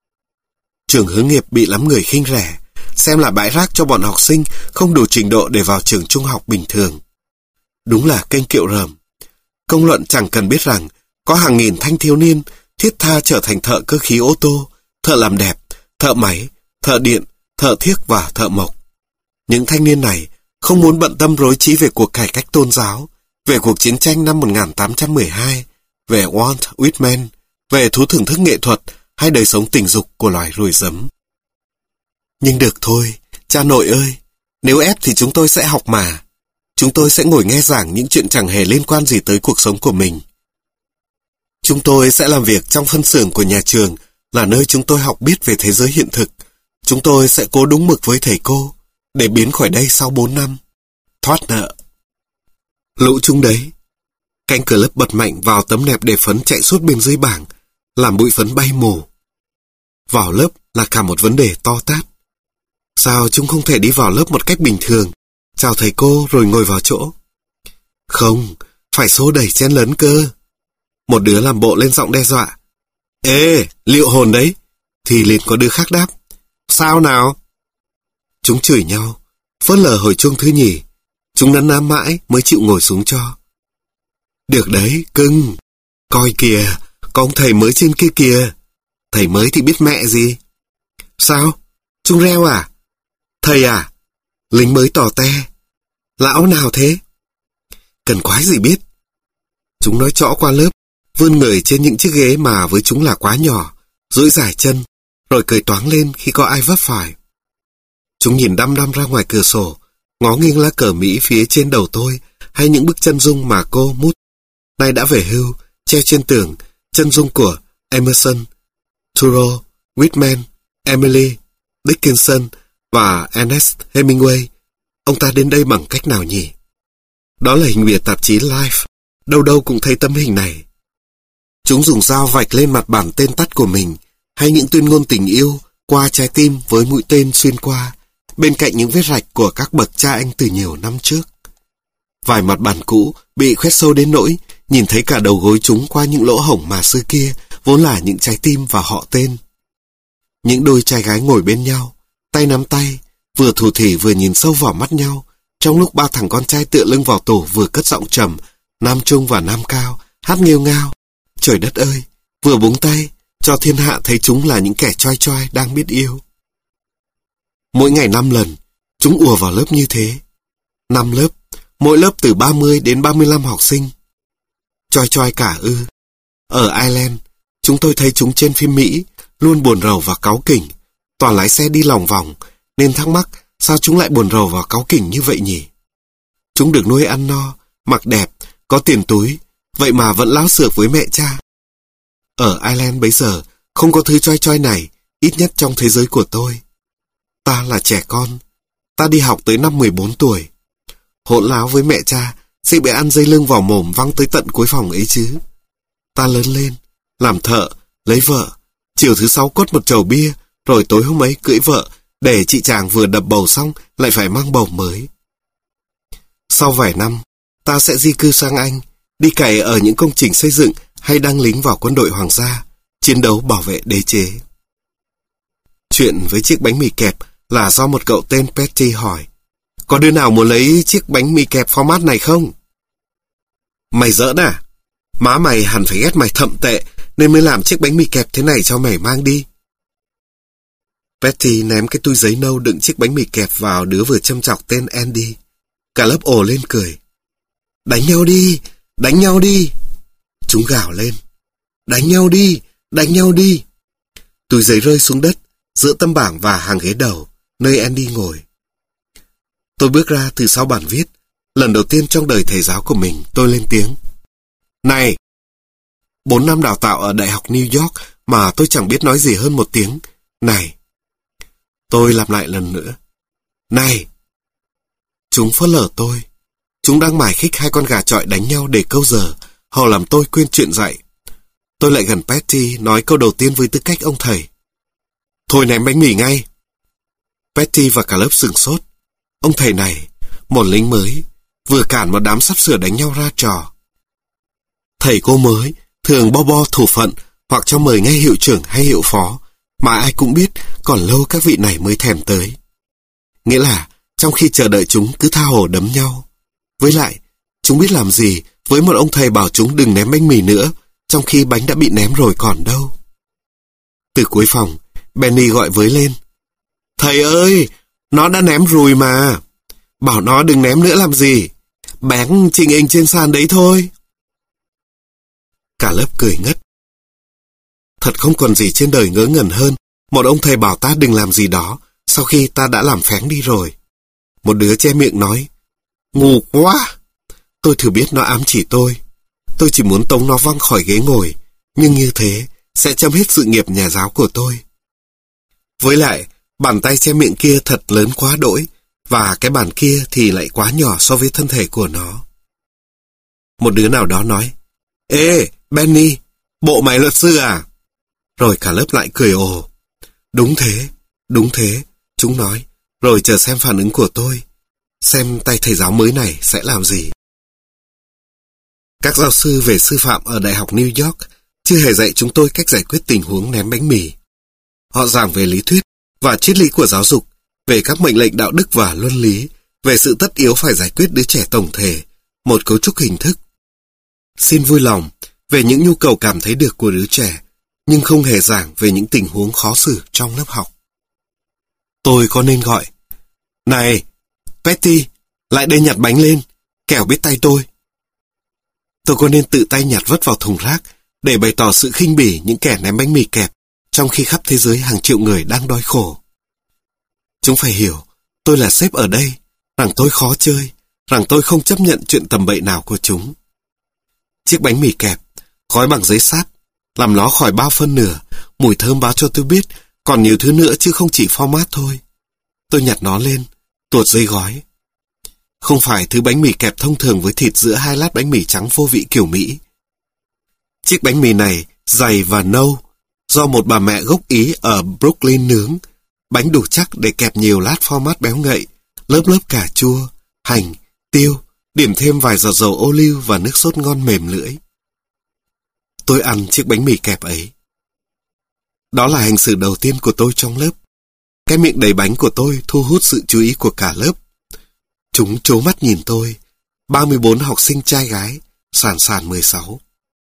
Trường hướng nghiệp bị lắm người khinh rẻ, xem là bãi rác cho bọn học sinh không đủ trình độ để vào trường trung học bình thường. Đúng là kênh kiệu rờm. Công luận chẳng cần biết rằng có hàng nghìn thanh thiếu niên thiết tha trở thành thợ cơ khí ô tô, thợ làm đẹp, thợ máy, thợ điện, thợ thiếc và thợ mộc. Những thanh niên này không muốn bận tâm rối trí về cuộc cải cách tôn giáo, về cuộc chiến tranh năm một nghìn tám trăm mười hai, về Walt Whitman, về thú thưởng thức nghệ thuật hay đời sống tình dục của loài ruồi giấm. Nhưng được thôi, cha nội ơi, nếu ép thì chúng tôi sẽ học mà. Chúng tôi sẽ ngồi nghe giảng những chuyện chẳng hề liên quan gì tới cuộc sống của mình. Chúng tôi sẽ làm việc trong phân xưởng của nhà trường, là nơi chúng tôi học biết về thế giới hiện thực. Chúng tôi sẽ cố đúng mực với thầy cô, để biến khỏi đây sau bốn năm. Thoát nợ. Lũ chúng đấy. Cánh cửa lớp bật mạnh vào tấm nẹp để phấn chạy suốt bên dưới bảng, làm bụi phấn bay mù. Vào lớp là cả một vấn đề to tát. Sao chúng không thể đi vào lớp một cách bình thường, chào thầy cô rồi ngồi vào chỗ? Không, phải xô đẩy chen lấn cơ. Một đứa làm bộ lên giọng đe dọa. Ê, liệu hồn đấy. Thì liền có đứa khác đáp. Sao nào? Chúng chửi nhau, phớt lờ hồi chuông thứ nhì. Chúng nấn ná mãi mới chịu ngồi xuống cho. Được đấy, cưng. Coi kìa, có ông thầy mới trên kia kìa. Thầy mới thì biết mẹ gì. Sao? Chúng reo à? Thầy à? Lính mới tỏ te. Lão nào thế? Cần quái gì biết. Chúng nói trõ qua lớp, vươn người trên những chiếc ghế mà với chúng là quá nhỏ, duỗi dài chân, rồi cười toáng lên khi có ai vấp phải. Chúng nhìn đăm đăm ra ngoài cửa sổ, ngó nghiêng lá cờ Mỹ phía trên đầu tôi, hay những bức chân dung mà cô Mút, nay đã về hưu, treo trên tường, chân dung của Emerson, Thoreau, Whitman, Emily, Dickinson và Ernest Hemingway. Ông ta đến đây bằng cách nào nhỉ? Đó là hình bìa tạp chí Life, đâu đâu cũng thấy tấm hình này. Chúng dùng dao vạch lên mặt bản tên tắt của mình, hay những tuyên ngôn tình yêu qua trái tim với mũi tên xuyên qua, bên cạnh những vết rạch của các bậc cha anh từ nhiều năm trước. Vài mặt bản cũ bị khoét sâu đến nỗi nhìn thấy cả đầu gối chúng qua những lỗ hổng mà xưa kia vốn là những trái tim và họ tên. Những đôi trai gái ngồi bên nhau, tay nắm tay, vừa thủ thỉ vừa nhìn sâu vào mắt nhau, trong lúc ba thằng con trai tựa lưng vào tủ vừa cất giọng trầm, nam trung và nam cao, hát nghêu ngao. Trời đất ơi, vừa búng tay, cho thiên hạ thấy chúng là những kẻ choai choai đang biết yêu. Mỗi ngày năm lần, chúng ùa vào lớp như thế. Năm lớp, mỗi lớp từ ba mươi đến ba mươi lăm học sinh. Choai choai cả ư. Ở Ireland, chúng tôi thấy chúng trên phim Mỹ, luôn buồn rầu và cáu kỉnh, toàn lái xe đi lòng vòng, nên thắc mắc sao chúng lại buồn rầu và cáu kỉnh như vậy nhỉ? Chúng được nuôi ăn no, mặc đẹp, có tiền túi, vậy mà vẫn láo xược với mẹ cha. Ở Ireland bấy giờ, không có thứ choai choai này, ít nhất trong thế giới của tôi. Ta là trẻ con, ta đi học tới năm mười bốn tuổi. Hỗn láo với mẹ cha, sẽ bị ăn dây lưng vào mồm văng tới tận cuối phòng ấy chứ. Ta lớn lên, làm thợ, lấy vợ, chiều thứ sáu quất một chầu bia, rồi tối hôm ấy cưỡi vợ, để chị chàng vừa đập bầu xong lại phải mang bầu mới. Sau vài năm, ta sẽ di cư sang Anh, đi cày ở những công trình xây dựng hay đăng lính vào quân đội hoàng gia, chiến đấu bảo vệ đế chế. Chuyện với chiếc bánh mì kẹp là do một cậu tên Petty hỏi, có đứa nào muốn lấy chiếc bánh mì kẹp format này không? Mày giỡn à? Má mày hẳn phải ghét mày thậm tệ nên mới làm chiếc bánh mì kẹp thế này cho mày mang đi. Petty ném cái túi giấy nâu đựng chiếc bánh mì kẹp vào đứa vừa châm chọc tên Andy. Cả lớp ồ lên cười. Đánh nhau đi, đánh nhau đi. Chúng gào lên. Đánh nhau đi, đánh nhau đi. Túi giấy rơi xuống đất, giữa tấm bảng và hàng ghế đầu, nơi Andy ngồi. Tôi bước ra từ sau bàn viết. Lần đầu tiên trong đời thầy giáo của mình, tôi lên tiếng. Này! Bốn năm đào tạo ở Đại học New York mà tôi chẳng biết nói gì hơn một tiếng. Này. Tôi lặp lại lần nữa. Này. Chúng phớt lờ tôi. Chúng đang mải khích hai con gà chọi đánh nhau để câu giờ. Họ làm tôi quên chuyện dạy. Tôi lại gần Patty nói câu đầu tiên với tư cách ông thầy. Thôi ném bánh mì ngay. Patty và cả lớp sửng sốt. Ông thầy này, một lính mới, vừa cản một đám sắp sửa đánh nhau ra trò. Thầy cô mới thường bo bo thủ phận hoặc cho mời ngay hiệu trưởng hay hiệu phó, mà ai cũng biết còn lâu các vị này mới thèm tới. Nghĩa là trong khi chờ đợi chúng cứ tha hồ đấm nhau. Với lại, chúng biết làm gì với một ông thầy bảo chúng đừng ném bánh mì nữa, trong khi bánh đã bị ném rồi còn đâu. Từ cuối phòng, Benny gọi với lên. Thầy ơi, nó đã ném rồi mà. Bảo nó đừng ném nữa làm gì. Bánh trình hình trên sàn đấy thôi. Cả lớp cười ngất. Thật không còn gì trên đời ngớ ngẩn hơn một ông thầy bảo ta đừng làm gì đó sau khi ta đã làm phén đi rồi. Một đứa che miệng nói, ngu quá. Tôi thử biết nó ám chỉ tôi. Tôi chỉ muốn tống nó văng khỏi ghế ngồi, nhưng như thế sẽ chấm hết sự nghiệp nhà giáo của tôi. Với lại, bàn tay che miệng kia thật lớn quá đỗi, và cái bàn kia thì lại quá nhỏ so với thân thể của nó. Một đứa nào đó nói, ê, Benny, bộ mày luật sư à? Rồi cả lớp lại cười ồ. Đúng thế, đúng thế, chúng nói, rồi chờ xem phản ứng của tôi. Xem tay thầy giáo mới này sẽ làm gì. Các giáo sư về sư phạm ở Đại học New York chưa hề dạy chúng tôi cách giải quyết tình huống ném bánh mì. Họ giảng về lý thuyết và triết lý của giáo dục, về các mệnh lệnh đạo đức và luân lý, về sự tất yếu phải giải quyết đứa trẻ tổng thể, một cấu trúc hình thức. Xin vui lòng, về những nhu cầu cảm thấy được của đứa trẻ, nhưng không hề giảng về những tình huống khó xử trong lớp học. Tôi có nên gọi, này, Patty, lại đây nhặt bánh lên, kẻo biết tay tôi. Tôi có nên tự tay nhặt vứt vào thùng rác để bày tỏ sự khinh bỉ những kẻ ném bánh mì kẹp, trong khi khắp thế giới hàng triệu người đang đói khổ. Chúng phải hiểu, tôi là sếp ở đây, rằng tôi khó chơi, rằng tôi không chấp nhận chuyện tầm bậy nào của chúng. Chiếc bánh mì kẹp, gói bằng giấy sáp, làm nó khỏi bao phân nửa, mùi thơm báo cho tôi biết còn nhiều thứ nữa chứ không chỉ format thôi. Tôi nhặt nó lên, tuột giấy gói. Không phải thứ bánh mì kẹp thông thường với thịt giữa hai lát bánh mì trắng vô vị kiểu Mỹ. Chiếc bánh mì này dày và nâu, do một bà mẹ gốc Ý ở Brooklyn nướng, bánh đủ chắc để kẹp nhiều lát format béo ngậy, lớp lớp cà chua, hành, tiêu, điểm thêm vài giọt dầu ô liu và nước sốt ngon mềm lưỡi. Tôi ăn chiếc bánh mì kẹp ấy. Đó là hành xử đầu tiên của tôi trong lớp. Cái miệng đầy bánh của tôi thu hút sự chú ý của cả lớp. Chúng trố mắt nhìn tôi, ba mươi bốn học sinh trai gái, sàn sàn mười sáu.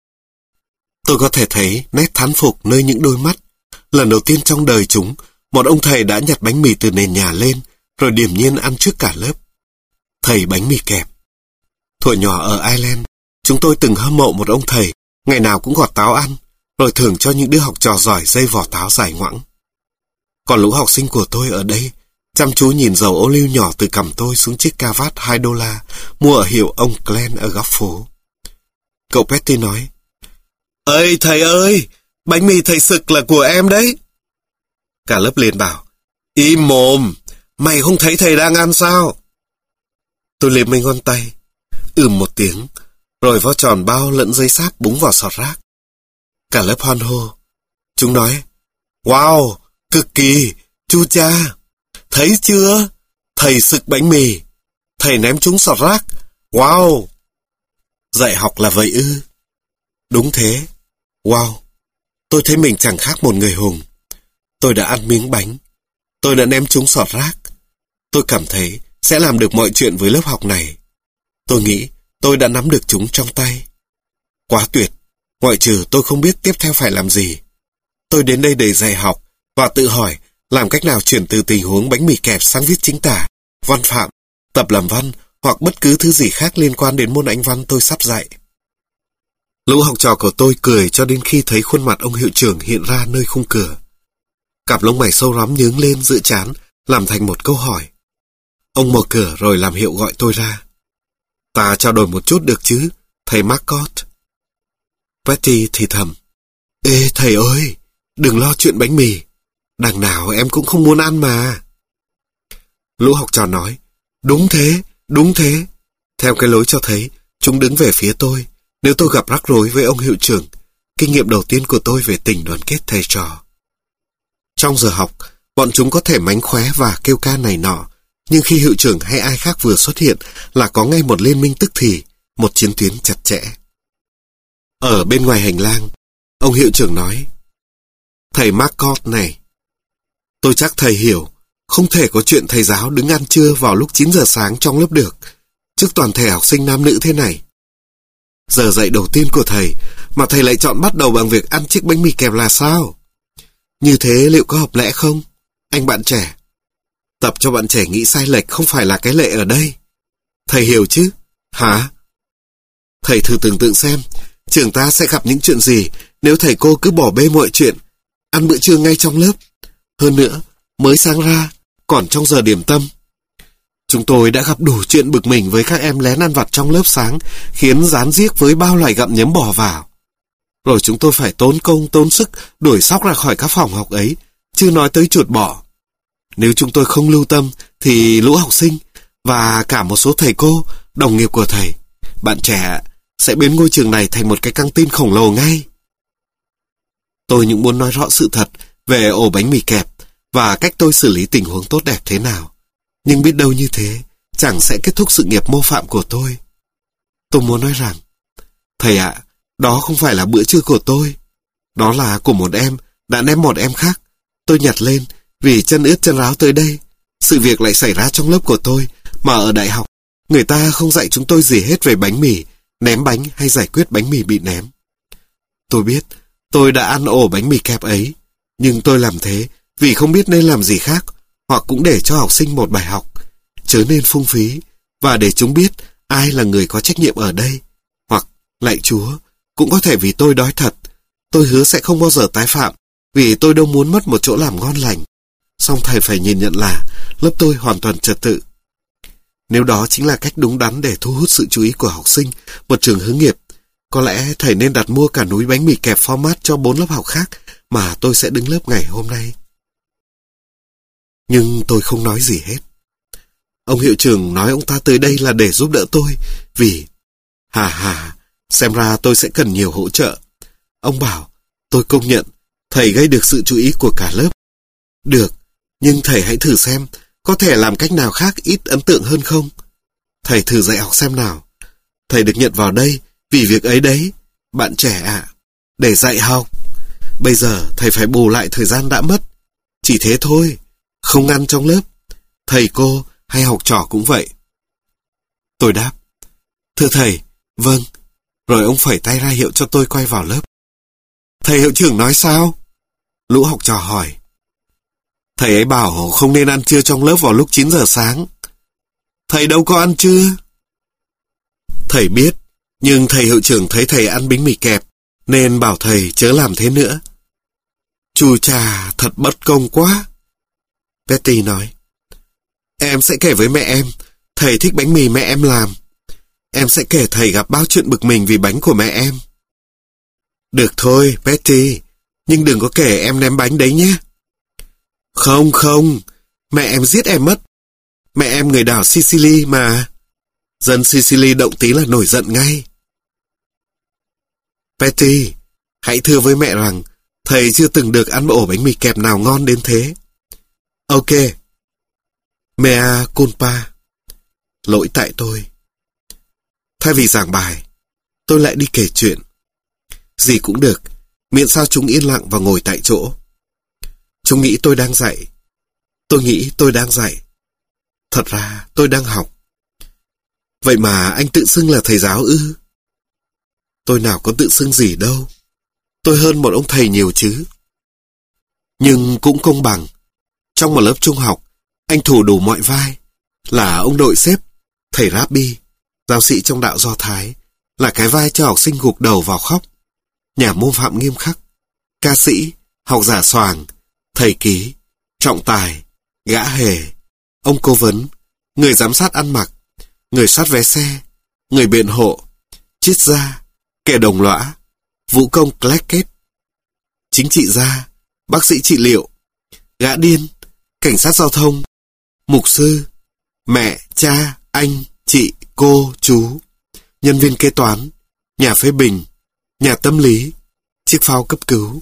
Tôi có thể thấy nét thán phục nơi những đôi mắt. Lần đầu tiên trong đời chúng, một ông thầy đã nhặt bánh mì từ nền nhà lên, rồi điềm nhiên ăn trước cả lớp. Thầy bánh mì kẹp. Thuở nhỏ ở Ireland, chúng tôi từng hâm mộ một ông thầy, ngày nào cũng gọt táo ăn, rồi thưởng cho những đứa học trò giỏi dây vỏ táo dài ngoẵng. Còn lũ học sinh của tôi ở đây, chăm chú nhìn dầu ô liu nhỏ từ cằm tôi xuống chiếc cà vạt hai đô la, mua ở hiệu ông Glenn ở góc phố. Cậu Patty nói, ơi thầy ơi, bánh mì thầy sực là của em đấy. Cả lớp liền bảo, im mồm, mày không thấy thầy đang ăn sao? Tôi liếm mấy ngón tay, ừm một tiếng, rồi vo tròn bao lẫn dây sáp búng vào sọt rác. Cả lớp hoan hô. Chúng nói, wow, cực kỳ, chu cha. Thấy chưa? Thầy sực bánh mì. Thầy ném chúng sọt rác. Wow. Dạy học là vậy ư? Đúng thế. Wow. Tôi thấy mình chẳng khác một người hùng. Tôi đã ăn miếng bánh. Tôi đã ném chúng sọt rác. Tôi cảm thấy sẽ làm được mọi chuyện với lớp học này. Tôi nghĩ tôi đã nắm được chúng trong tay. Quá tuyệt. Ngoại trừ tôi không biết tiếp theo phải làm gì. Tôi đến đây để dạy học và tự hỏi làm cách nào chuyển từ tình huống bánh mì kẹp sang viết chính tả, văn phạm, tập làm văn hoặc bất cứ thứ gì khác liên quan đến môn Anh văn tôi sắp dạy. Lũ học trò của tôi cười cho đến khi thấy khuôn mặt ông hiệu trưởng hiện ra nơi khung cửa. Cặp lông mày sâu rắm nhướng lên giữa trán, làm thành một câu hỏi. Ông mở cửa rồi làm hiệu gọi tôi ra. Ta trao đổi một chút được chứ, thầy Marcott? Patty thì thầm. Ê thầy ơi, đừng lo chuyện bánh mì. Đằng nào em cũng không muốn ăn mà. Lũ học trò nói. Đúng thế, đúng thế. Theo cái lối cho thấy, chúng đứng về phía tôi. Nếu tôi gặp rắc rối với ông hiệu trưởng, kinh nghiệm đầu tiên của tôi về tình đoàn kết thầy trò. Trong giờ học, bọn chúng có thể mánh khóe và kêu ca này nọ, nhưng khi hiệu trưởng hay ai khác vừa xuất hiện là có ngay một liên minh tức thì, một chiến tuyến chặt chẽ. Ở bên ngoài hành lang, ông hiệu trưởng nói. Thầy Marcot này, tôi chắc thầy hiểu, không thể có chuyện thầy giáo đứng ăn trưa vào lúc chín giờ sáng trong lớp được, trước toàn thể học sinh nam nữ thế này. Giờ dạy đầu tiên của thầy, mà thầy lại chọn bắt đầu bằng việc ăn chiếc bánh mì kẹp là sao? Như thế liệu có hợp lẽ không, anh bạn trẻ? Tập cho bạn trẻ nghĩ sai lệch không phải là cái lệ ở đây. Thầy hiểu chứ? Hả? Thầy thử tưởng tượng xem, trường ta sẽ gặp những chuyện gì nếu thầy cô cứ bỏ bê mọi chuyện, ăn bữa trưa ngay trong lớp. Hơn nữa, mới sáng ra, còn trong giờ điểm tâm. Chúng tôi đã gặp đủ chuyện bực mình với các em lén ăn vặt trong lớp sáng, khiến rán riếc với bao loài gặm nhấm bò vào. Rồi chúng tôi phải tốn công tốn sức đuổi sóc ra khỏi các phòng học ấy, chưa nói tới chuột bọ. Nếu chúng tôi không lưu tâm, thì lũ học sinh và cả một số thầy cô, đồng nghiệp của thầy, bạn trẻ sẽ biến ngôi trường này thành một cái căng tin khổng lồ ngay. Tôi những muốn nói rõ sự thật về ổ bánh mì kẹp và cách tôi xử lý tình huống tốt đẹp thế nào. Nhưng biết đâu như thế chẳng sẽ kết thúc sự nghiệp mô phạm của tôi. Tôi muốn nói rằng, thầy ạ, đó không phải là bữa trưa của tôi. Đó là của một em đã ném một em khác. Tôi nhặt lên vì chân ướt chân ráo tới đây. Sự việc lại xảy ra trong lớp của tôi, mà ở đại học người ta không dạy chúng tôi gì hết về bánh mì, ném bánh hay giải quyết bánh mì bị ném. Tôi biết tôi đã ăn ổ bánh mì kẹp ấy, nhưng tôi làm thế vì không biết nên làm gì khác, hoặc cũng để cho học sinh một bài học, chớ nên phung phí, và để chúng biết ai là người có trách nhiệm ở đây. Hoặc, lạy Chúa, cũng có thể vì tôi đói thật, tôi hứa sẽ không bao giờ tái phạm, vì tôi đâu muốn mất một chỗ làm ngon lành. Song thầy phải nhìn nhận là lớp tôi hoàn toàn trật tự. Nếu đó chính là cách đúng đắn để thu hút sự chú ý của học sinh một trường hướng nghiệp, có lẽ thầy nên đặt mua cả núi bánh mì kẹp format cho bốn lớp học khác mà tôi sẽ đứng lớp ngày hôm nay. Nhưng tôi không nói gì hết. Ông hiệu trưởng nói ông ta tới đây là để giúp đỡ tôi, vì... Hà hà, xem ra tôi sẽ cần nhiều hỗ trợ. Ông bảo, tôi công nhận, thầy gây được sự chú ý của cả lớp. Được, nhưng thầy hãy thử xem, có thể làm cách nào khác ít ấn tượng hơn không? Thầy thử dạy học xem nào. Thầy được nhận vào đây vì việc ấy đấy, bạn trẻ ạ, à, để dạy học. Bây giờ thầy phải bù lại thời gian đã mất. Chỉ thế thôi, không ăn trong lớp. Thầy cô hay học trò cũng vậy. Tôi đáp, thưa thầy, vâng. Rồi ông phẩy tay ra hiệu cho tôi quay vào lớp. Thầy hiệu trưởng nói sao? Lũ học trò hỏi. Thầy ấy bảo không nên ăn trưa trong lớp vào lúc chín giờ sáng. Thầy đâu có ăn trưa. Thầy biết, nhưng thầy hiệu trưởng thấy thầy ăn bánh mì kẹp, nên bảo thầy chớ làm thế nữa. Chù chà, thật bất công quá. Patty nói. Em sẽ kể với mẹ em, thầy thích bánh mì mẹ em làm. Em sẽ kể thầy gặp bao chuyện bực mình vì bánh của mẹ em. Được thôi, Patty, nhưng đừng có kể em ném bánh đấy nhé. Không không, mẹ em giết em mất. Mẹ em người đảo Sicily mà. Dân Sicily động tí là nổi giận ngay. Patty, hãy thưa với mẹ rằng thầy chưa từng được ăn ổ bánh mì kẹp nào ngon đến thế. Ok. Mea culpa. Lỗi tại tôi. Thay vì giảng bài, tôi lại đi kể chuyện. Gì cũng được, miễn sao chúng yên lặng và ngồi tại chỗ. Chúng nghĩ tôi đang dạy. Tôi nghĩ tôi đang dạy. Thật ra tôi đang học. Vậy mà anh tự xưng là thầy giáo ư? Tôi nào có tự xưng gì đâu. Tôi hơn một ông thầy nhiều chứ. Nhưng cũng công bằng. Trong một lớp trung học, anh thủ đủ mọi vai. Là ông đội sếp, thầy Rabbi, giáo sĩ trong đạo Do Thái, là cái vai cho học sinh gục đầu vào khóc. Nhà môn phạm nghiêm khắc, ca sĩ, học giả xoàng, thầy ký, trọng tài, gã hề, ông cố vấn, người giám sát ăn mặc, người soát vé xe, người biện hộ, triết gia, kẻ đồng lõa, vũ công Clackett, chính trị gia, bác sĩ trị liệu, gã điên, cảnh sát giao thông, mục sư, mẹ, cha, anh, chị, cô, chú, nhân viên kế toán, nhà phê bình, nhà tâm lý, chiếc phao cấp cứu.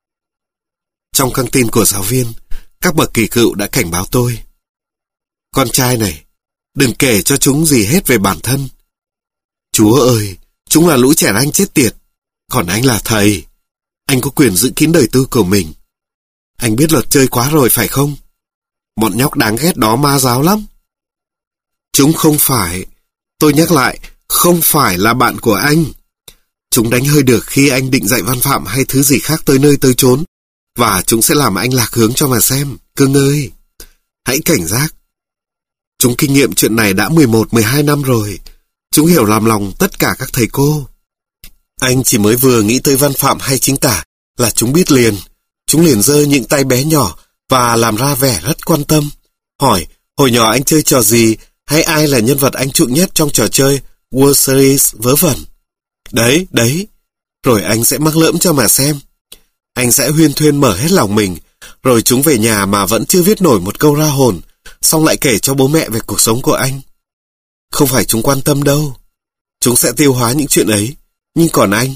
Trong căng tin của giáo viên, các bậc kỳ cựu đã cảnh báo tôi. Con trai này, đừng kể cho chúng gì hết về bản thân. Chúa ơi, chúng là lũ trẻ anh chết tiệt. Còn anh là thầy. Anh có quyền giữ kín đời tư của mình. Anh biết luật chơi quá rồi phải không? Bọn nhóc đáng ghét đó ma giáo lắm. Chúng không phải, tôi nhắc lại, không phải là bạn của anh. Chúng đánh hơi được khi anh định dạy văn phạm hay thứ gì khác tới nơi tới chốn. Và chúng sẽ làm anh lạc hướng cho mà xem. Cưng ơi, hãy cảnh giác. Chúng kinh nghiệm chuyện này đã mười một mười hai năm rồi. Chúng hiểu làm lòng tất cả các thầy cô. Anh chỉ mới vừa nghĩ tới văn phạm hay chính tả là chúng biết liền. Chúng liền giơ những tay bé nhỏ và làm ra vẻ rất quan tâm. Hỏi, hồi nhỏ anh chơi trò gì hay ai là nhân vật anh chuộng nhất trong trò chơi World Series vớ vẩn. Đấy, đấy. Rồi anh sẽ mắc lỡm cho mà xem. Anh sẽ huyên thuyên mở hết lòng mình. Rồi chúng về nhà mà vẫn chưa viết nổi một câu ra hồn, xong lại kể cho bố mẹ về cuộc sống của anh. Không phải chúng quan tâm đâu. Chúng sẽ tiêu hóa những chuyện ấy. Nhưng còn anh,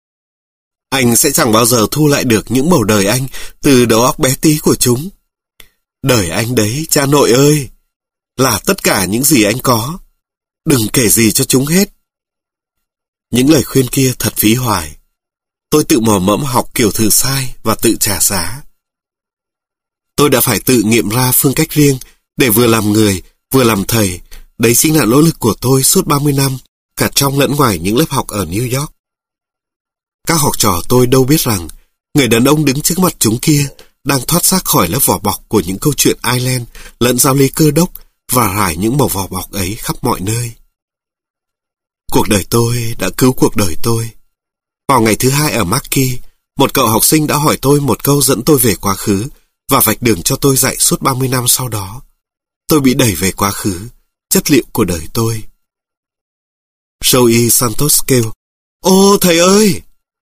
anh sẽ chẳng bao giờ thu lại được những mẩu đời anh từ đầu óc bé tí của chúng. Đời anh đấy, cha nội ơi, là tất cả những gì anh có. Đừng kể gì cho chúng hết. Những lời khuyên kia thật phí hoài. Tôi tự mò mẫm học kiểu thử sai và tự trả giá. Tôi đã phải tự nghiệm ra phương cách riêng để vừa làm người, vừa làm thầy. Đấy chính là nỗ lực của tôi suốt ba mươi năm, cả trong lẫn ngoài những lớp học ở New York. Các học trò tôi đâu biết rằng, người đàn ông đứng trước mặt chúng kia đang thoát xác khỏi lớp vỏ bọc của những câu chuyện Ireland lẫn giáo lý cơ đốc và rải những màu vỏ bọc ấy khắp mọi nơi. Cuộc đời tôi đã cứu cuộc đời tôi. Vào ngày thứ hai ở Marquis, một cậu học sinh đã hỏi tôi một câu dẫn tôi về quá khứ và vạch đường cho tôi dạy suốt ba mươi năm sau đó. Tôi bị đẩy về quá khứ, chất liệu của đời tôi. Joey Santos kêu, ô thầy ơi!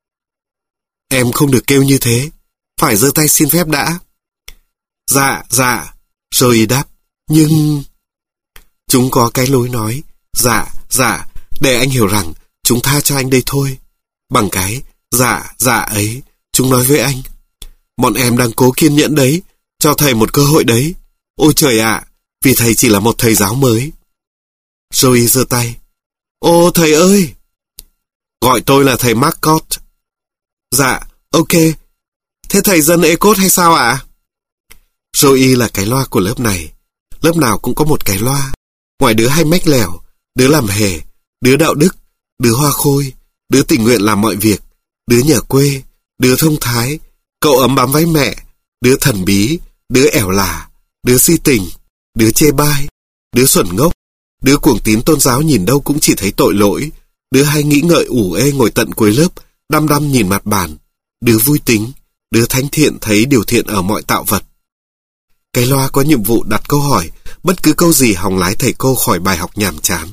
Em không được kêu như thế, phải giơ tay xin phép đã. Dạ, dạ, Joey đáp, nhưng... Chúng có cái lối nói, dạ, dạ, để anh hiểu rằng chúng tha cho anh đây thôi. Bằng cái, dạ, dạ ấy, chúng nói với anh. Bọn em đang cố kiên nhẫn đấy, cho thầy một cơ hội đấy. Ôi trời ạ, à, vì thầy chỉ là một thầy giáo mới. Joey giơ tay. Ô thầy ơi! Gọi tôi là thầy Marcot. Dạ, ok. Thế thầy dân Ecot hay sao ạ? À? Joey là cái loa của lớp này. Lớp nào cũng có một cái loa. Ngoài đứa hay mách lèo, đứa làm hề, đứa đạo đức, đứa hoa khôi, đứa tình nguyện làm mọi việc, đứa nhà quê, đứa thông thái, cậu ấm bám váy mẹ, đứa thần bí, đứa ẻo lả, đứa si tình, đứa chê bai, đứa xuẩn ngốc, đứa cuồng tín tôn giáo nhìn đâu cũng chỉ thấy tội lỗi, đứa hay nghĩ ngợi ủ ê ngồi tận cuối lớp, đăm đăm nhìn mặt bàn, đứa vui tính, đứa thánh thiện thấy điều thiện ở mọi tạo vật. Cái loa có nhiệm vụ đặt câu hỏi, bất cứ câu gì hòng lái thầy cô khỏi bài học nhàm chán.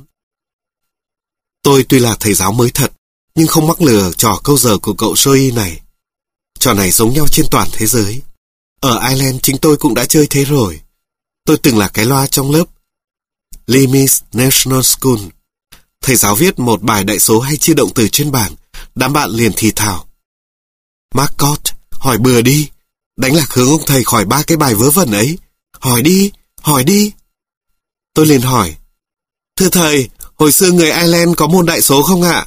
Tôi tuy là thầy giáo mới thật, nhưng không mắc lừa trò câu giờ của cậu Joey này. Trò này giống nhau trên toàn thế giới. Ở Ireland chính tôi cũng đã chơi thế rồi. Tôi từng là cái loa trong lớp Leamy's National School. Thầy giáo viết một bài đại số hay chia động từ trên bảng, đám bạn liền thì thào. Marcot, hỏi bừa đi, đánh lạc hướng ông thầy khỏi ba cái bài vớ vẩn ấy. Hỏi đi, hỏi đi. Tôi liền hỏi, thưa thầy, hồi xưa người Ireland có môn đại số không ạ?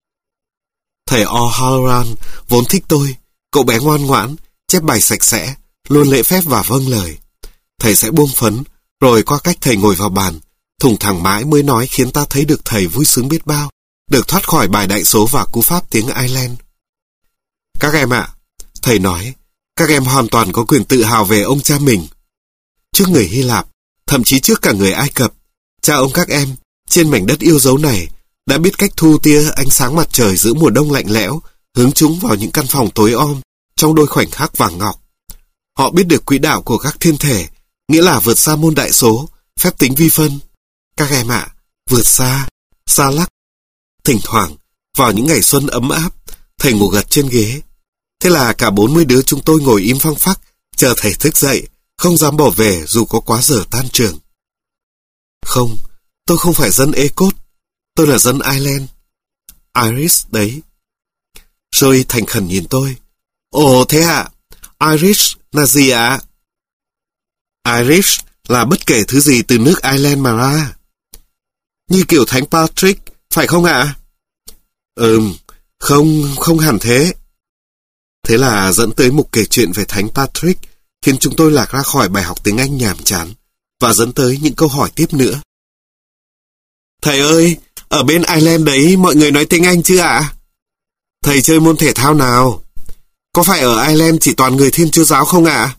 Thầy O'Halloran vốn thích tôi, cậu bé ngoan ngoãn, chép bài sạch sẽ, luôn lễ phép và vâng lời. Thầy sẽ buông phấn, rồi qua cách thầy ngồi vào bàn, thùng thẳng mãi mới nói khiến ta thấy được thầy vui sướng biết bao, được thoát khỏi bài đại số và cú pháp tiếng Ireland. Các em ạ, à, thầy nói, các em hoàn toàn có quyền tự hào về ông cha mình. Trước người Hy Lạp, thậm chí trước cả người Ai Cập, cha ông các em, trên mảnh đất yêu dấu này, đã biết cách thu tia ánh sáng mặt trời giữa mùa đông lạnh lẽo, hướng chúng vào những căn phòng tối om, trong đôi khoảnh khắc vàng ngọc. Họ biết được quỹ đạo của các thiên thể, nghĩa là vượt xa môn đại số, phép tính vi phân. Các em ạ, à, vượt xa, xa lắc. Thỉnh thoảng, vào những ngày xuân ấm áp, Thầy ngủ gật trên ghế. Thế là cả bốn mươi đứa chúng tôi ngồi im phăng phắc, chờ thầy thức dậy, không dám bỏ về dù có quá giờ tan trường. Không, tôi không phải dân Ecot, tôi là dân Ireland. Irish đấy. Joey thành khẩn nhìn tôi. Ồ thế ạ, à? Irish là gì ạ? À? Irish là bất kể thứ gì từ nước Ireland mà ra. Như kiểu Thánh Patrick, phải không ạ? À? Ừm, không, không hẳn thế. Thế là dẫn tới mục kể chuyện về Thánh Patrick, khiến chúng tôi lạc ra khỏi bài học tiếng Anh nhàm chán, và dẫn tới những câu hỏi tiếp nữa. Thầy ơi, ở bên Ireland đấy mọi người nói tiếng Anh chứ ạ? À? Thầy chơi môn thể thao nào? Có phải ở Ireland chỉ toàn người Thiên Chúa giáo không ạ? À?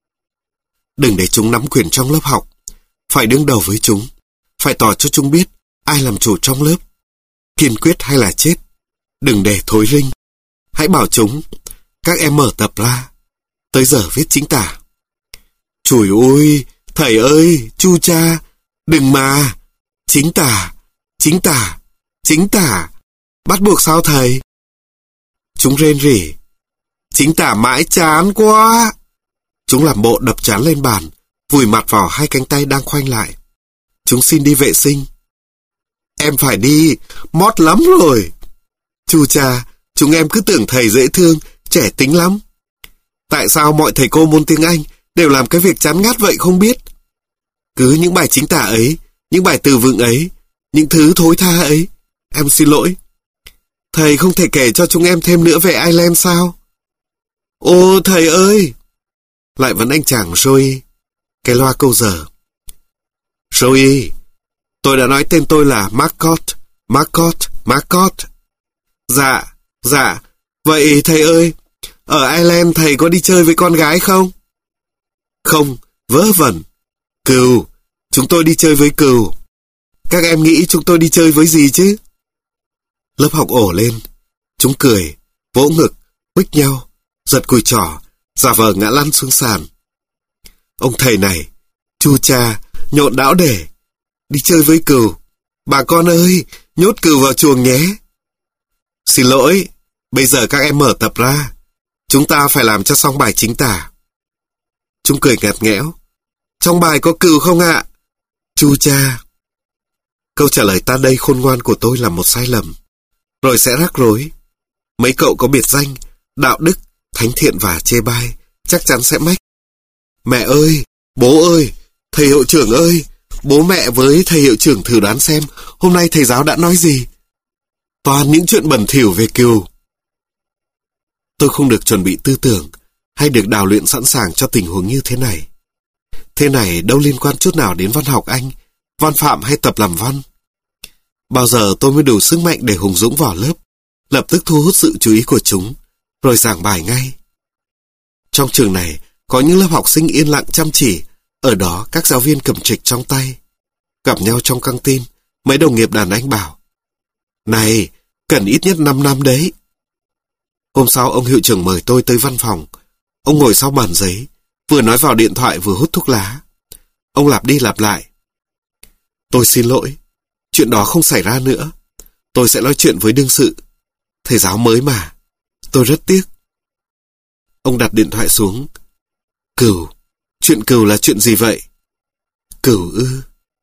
Đừng để chúng nắm quyền trong lớp học. Phải đương đầu với chúng. Phải tỏ cho chúng biết ai làm chủ trong lớp. Kiên quyết hay là chết. Đừng để thối rinh. Hãy bảo chúng, các em mở tập ra. Tới giờ viết chính tả. Chùi ôi, thầy ơi, chu cha, đừng mà. Chính tả, chính tả, chính tả. Bắt buộc sao thầy? Chúng rên rỉ. Chính tả mãi chán quá. Chúng làm bộ đập chán lên bàn, vùi mặt vào hai cánh tay đang khoanh lại. Chúng xin đi vệ sinh. Em phải đi, mót lắm rồi. Chu cha, chúng em cứ tưởng thầy dễ thương, trẻ tính lắm. Tại sao mọi thầy cô môn tiếng Anh đều làm cái việc chán ngắt vậy không biết? Cứ những bài chính tả ấy, những bài từ vựng ấy, những thứ thối tha ấy. Em xin lỗi. Thầy không thể kể cho chúng em thêm nữa về Ireland sao? Ô thầy ơi! Lại vẫn anh chàng Joey, cái loa câu giờ. Joey, tôi đã nói tên tôi là Marcot, Marcot, Marcot. Dạ, dạ, vậy thầy ơi, ở Ireland thầy có đi chơi với con gái không? Không, vớ vẩn. Cừu, chúng tôi đi chơi với cừu. Các em nghĩ chúng tôi đi chơi với gì chứ? Lớp học ổ lên. Chúng cười, vỗ ngực, quýt nhau, giật cùi trỏ, giả vờ ngã lăn xuống sàn. Ông thầy này, chu cha, nhộn đão để. Đi chơi với cừu. Bà con ơi, nhốt cừu vào chuồng nhé. Xin lỗi, bây giờ các em mở tập ra. Chúng ta phải làm cho xong bài chính tả. Chúng cười ngặt nghẽo. Trong bài có cừu không ạ? Chu cha. Câu trả lời ta đây khôn ngoan của tôi là một sai lầm. Rồi sẽ rắc rối. Mấy cậu có biệt danh, đạo đức, thánh thiện và chê bai, chắc chắn sẽ mách. Mẹ ơi, bố ơi, thầy hiệu trưởng ơi, bố mẹ với thầy hiệu trưởng thử đoán xem hôm nay thầy giáo đã nói gì. Toàn những chuyện bẩn thỉu về cừu. Tôi không được chuẩn bị tư tưởng hay được đào luyện sẵn sàng cho tình huống như thế này. Thế này đâu liên quan chút nào đến văn học Anh, văn phạm hay tập làm văn. Bao giờ tôi mới đủ sức mạnh để hùng dũng vào lớp, lập tức thu hút sự chú ý của chúng, rồi giảng bài ngay. Trong trường này, có những lớp học sinh yên lặng chăm chỉ, ở đó các giáo viên cầm trịch trong tay. Gặp nhau trong căng tin, mấy đồng nghiệp đàn anh bảo, này, cần ít nhất năm năm đấy. Hôm sau ông hiệu trưởng mời tôi tới văn phòng. Ông ngồi sau bàn giấy, vừa nói vào điện thoại vừa hút thuốc lá. Ông lặp đi lặp lại. Tôi xin lỗi, chuyện đó không xảy ra nữa. Tôi sẽ nói chuyện với đương sự. Thầy giáo mới mà, tôi rất tiếc. Ông đặt điện thoại xuống. Cừu, chuyện cừu là chuyện gì vậy? Cừu ư?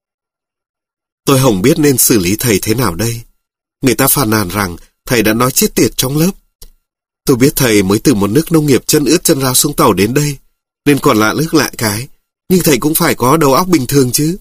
Tôi không biết nên xử lý thầy thế nào đây. Người ta phàn nàn rằng thầy đã nói chết tiệt trong lớp. Tôi biết thầy mới từ một nước nông nghiệp chân ướt chân ráo xuống tàu đến đây, nên còn lạ nước lạ cái, nhưng thầy cũng phải có đầu óc bình thường chứ.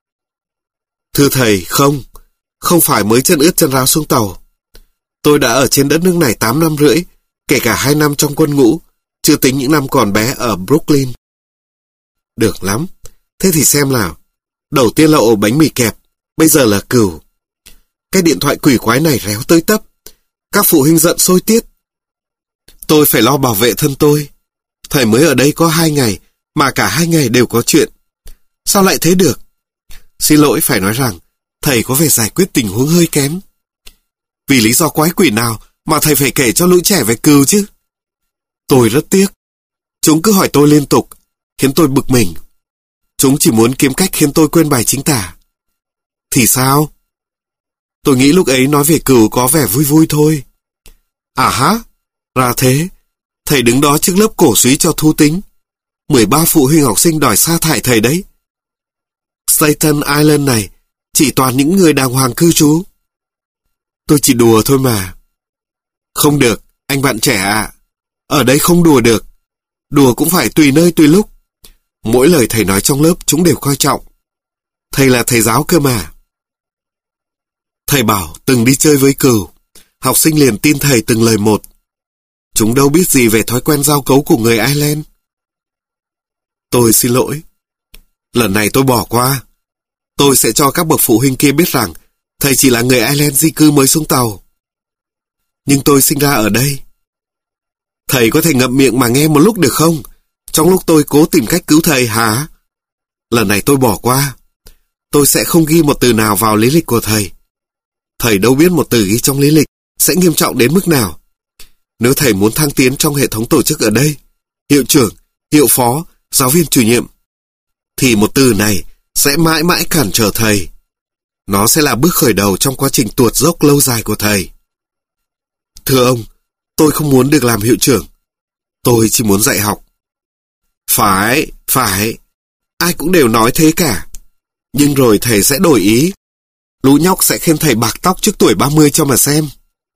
Thưa thầy, không, không phải mới chân ướt chân ráo xuống tàu. Tôi đã ở trên đất nước này tám năm rưỡi, kể cả hai năm trong quân ngũ, chưa tính những năm còn bé ở Brooklyn. Được lắm, thế thì xem nào. Đầu tiên là ổ bánh mì kẹp, bây giờ là cừu. Cái điện thoại quỷ quái này réo tới tấp. Các phụ huynh giận sôi tiết. Tôi phải lo bảo vệ thân tôi. Thầy mới ở đây có hai ngày, mà cả hai ngày đều có chuyện. Sao lại thế được? Xin lỗi phải nói rằng, thầy có vẻ giải quyết tình huống hơi kém. Vì lý do quái quỷ nào mà thầy phải kể cho lũ trẻ về cừu chứ? Tôi rất tiếc. Chúng cứ hỏi tôi liên tục, khiến tôi bực mình. Chúng chỉ muốn kiếm cách khiến tôi quên bài chính tả. Thì sao? Tôi nghĩ lúc ấy nói về cừu có vẻ vui vui thôi. À hả? Ra thế, thầy đứng đó trước lớp cổ súy cho thú tính. mười ba phụ huynh học sinh đòi sa thải thầy đấy. Staten Island này chỉ toàn những người đàng hoàng cư trú. Tôi chỉ đùa thôi mà. Không được, anh bạn trẻ ạ. Ở đây không đùa được. Đùa cũng phải tùy nơi tùy lúc. Mỗi lời thầy nói trong lớp chúng đều coi trọng. Thầy là thầy giáo cơ mà. Thầy bảo từng đi chơi với cừu. Học sinh liền tin thầy từng lời một. Chúng đâu biết gì về thói quen giao cấu của người Ireland. Tôi xin lỗi. Lần này tôi bỏ qua. Tôi sẽ cho các bậc phụ huynh kia biết rằng thầy chỉ là người Ireland di cư mới xuống tàu. Nhưng tôi sinh ra ở đây. Thầy có thể ngậm miệng mà nghe một lúc được không? Trong lúc tôi cố tìm cách cứu thầy hả? Lần này tôi bỏ qua. Tôi sẽ không ghi một từ nào vào lý lịch của thầy. Thầy đâu biết một từ ghi trong lý lịch sẽ nghiêm trọng đến mức nào. Nếu thầy muốn thăng tiến trong hệ thống tổ chức ở đây, hiệu trưởng, hiệu phó, giáo viên chủ nhiệm, thì một từ này sẽ mãi mãi cản trở thầy. Nó sẽ là bước khởi đầu trong quá trình tuột dốc lâu dài của thầy. Thưa ông, tôi không muốn được làm hiệu trưởng. Tôi chỉ muốn dạy học. Phải, phải. Ai cũng đều nói thế cả. Nhưng rồi thầy sẽ đổi ý. Lũ nhóc sẽ khen thầy bạc tóc trước tuổi ba mươi cho mà xem.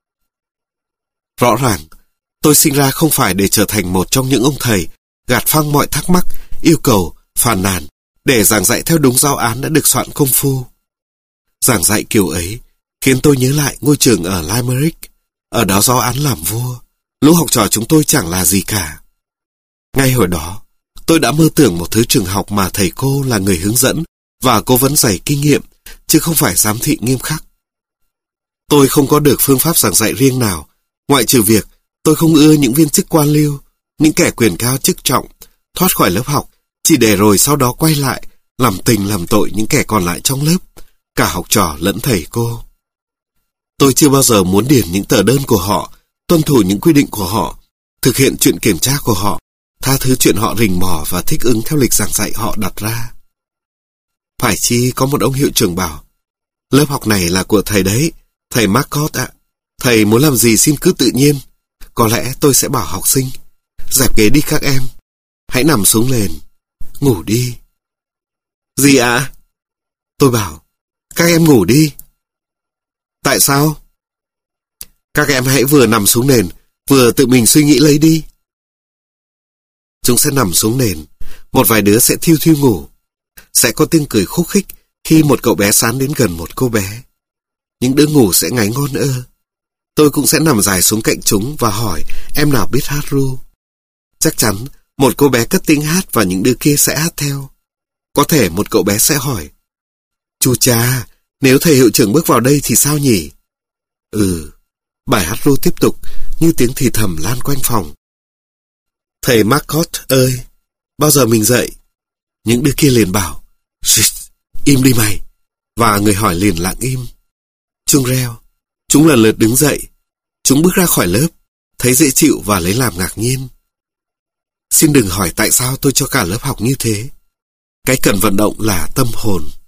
Rõ ràng, tôi sinh ra không phải để trở thành một trong những ông thầy gạt phăng mọi thắc mắc, yêu cầu, phàn nàn để giảng dạy theo đúng giáo án đã được soạn công phu. Giảng dạy kiểu ấy khiến tôi nhớ lại ngôi trường ở Limerick. Ở đó giáo án làm vua, lũ học trò chúng tôi chẳng là gì cả. Ngay hồi đó, tôi đã mơ tưởng một thứ trường học mà thầy cô là người hướng dẫn và cố vấn dày kinh nghiệm, chứ không phải giám thị nghiêm khắc. Tôi không có được phương pháp giảng dạy riêng nào, ngoại trừ việc tôi không ưa những viên chức quan liêu, những kẻ quyền cao chức trọng, thoát khỏi lớp học, chỉ để rồi sau đó quay lại, làm tình làm tội những kẻ còn lại trong lớp, cả học trò lẫn thầy cô. Tôi chưa bao giờ muốn điền những tờ đơn của họ, tuân thủ những quy định của họ, thực hiện chuyện kiểm tra của họ, tha thứ chuyện họ rình mò và thích ứng theo lịch giảng dạy họ đặt ra. Phải chi có một ông hiệu trưởng bảo, lớp học này là của thầy đấy, thầy Marcot ạ. Thầy muốn làm gì xin cứ tự nhiên. Có lẽ tôi sẽ bảo học sinh, dẹp ghế đi các em. Hãy nằm xuống nền, ngủ đi. Gì ạ? À? Tôi bảo, các em ngủ đi. Tại sao? Các em hãy vừa nằm xuống nền, vừa tự mình suy nghĩ lấy đi. Chúng sẽ nằm xuống nền, một vài đứa sẽ thiêu thiêu ngủ. Sẽ có tiếng cười khúc khích khi một cậu bé sán đến gần một cô bé. Những đứa ngủ sẽ ngáy ngon ơ. Tôi cũng sẽ nằm dài xuống cạnh chúng và hỏi em nào biết hát ru. Chắc chắn một cô bé cất tiếng hát và những đứa kia sẽ hát theo. Có thể một cậu bé sẽ hỏi, chú cha, nếu thầy hiệu trưởng bước vào đây thì sao nhỉ? Ừ, bài hát ru tiếp tục như tiếng thì thầm lan quanh phòng. Thầy Marcot ơi, bao giờ mình dậy? Những đứa kia liền bảo, im đi mày. Và người hỏi liền lặng im. Chuông reo, chúng lần lượt đứng dậy. Chúng bước ra khỏi lớp, thấy dễ chịu và lấy làm ngạc nhiên. Xin đừng hỏi tại sao tôi cho cả lớp học như thế. Cái cần vận động là tâm hồn.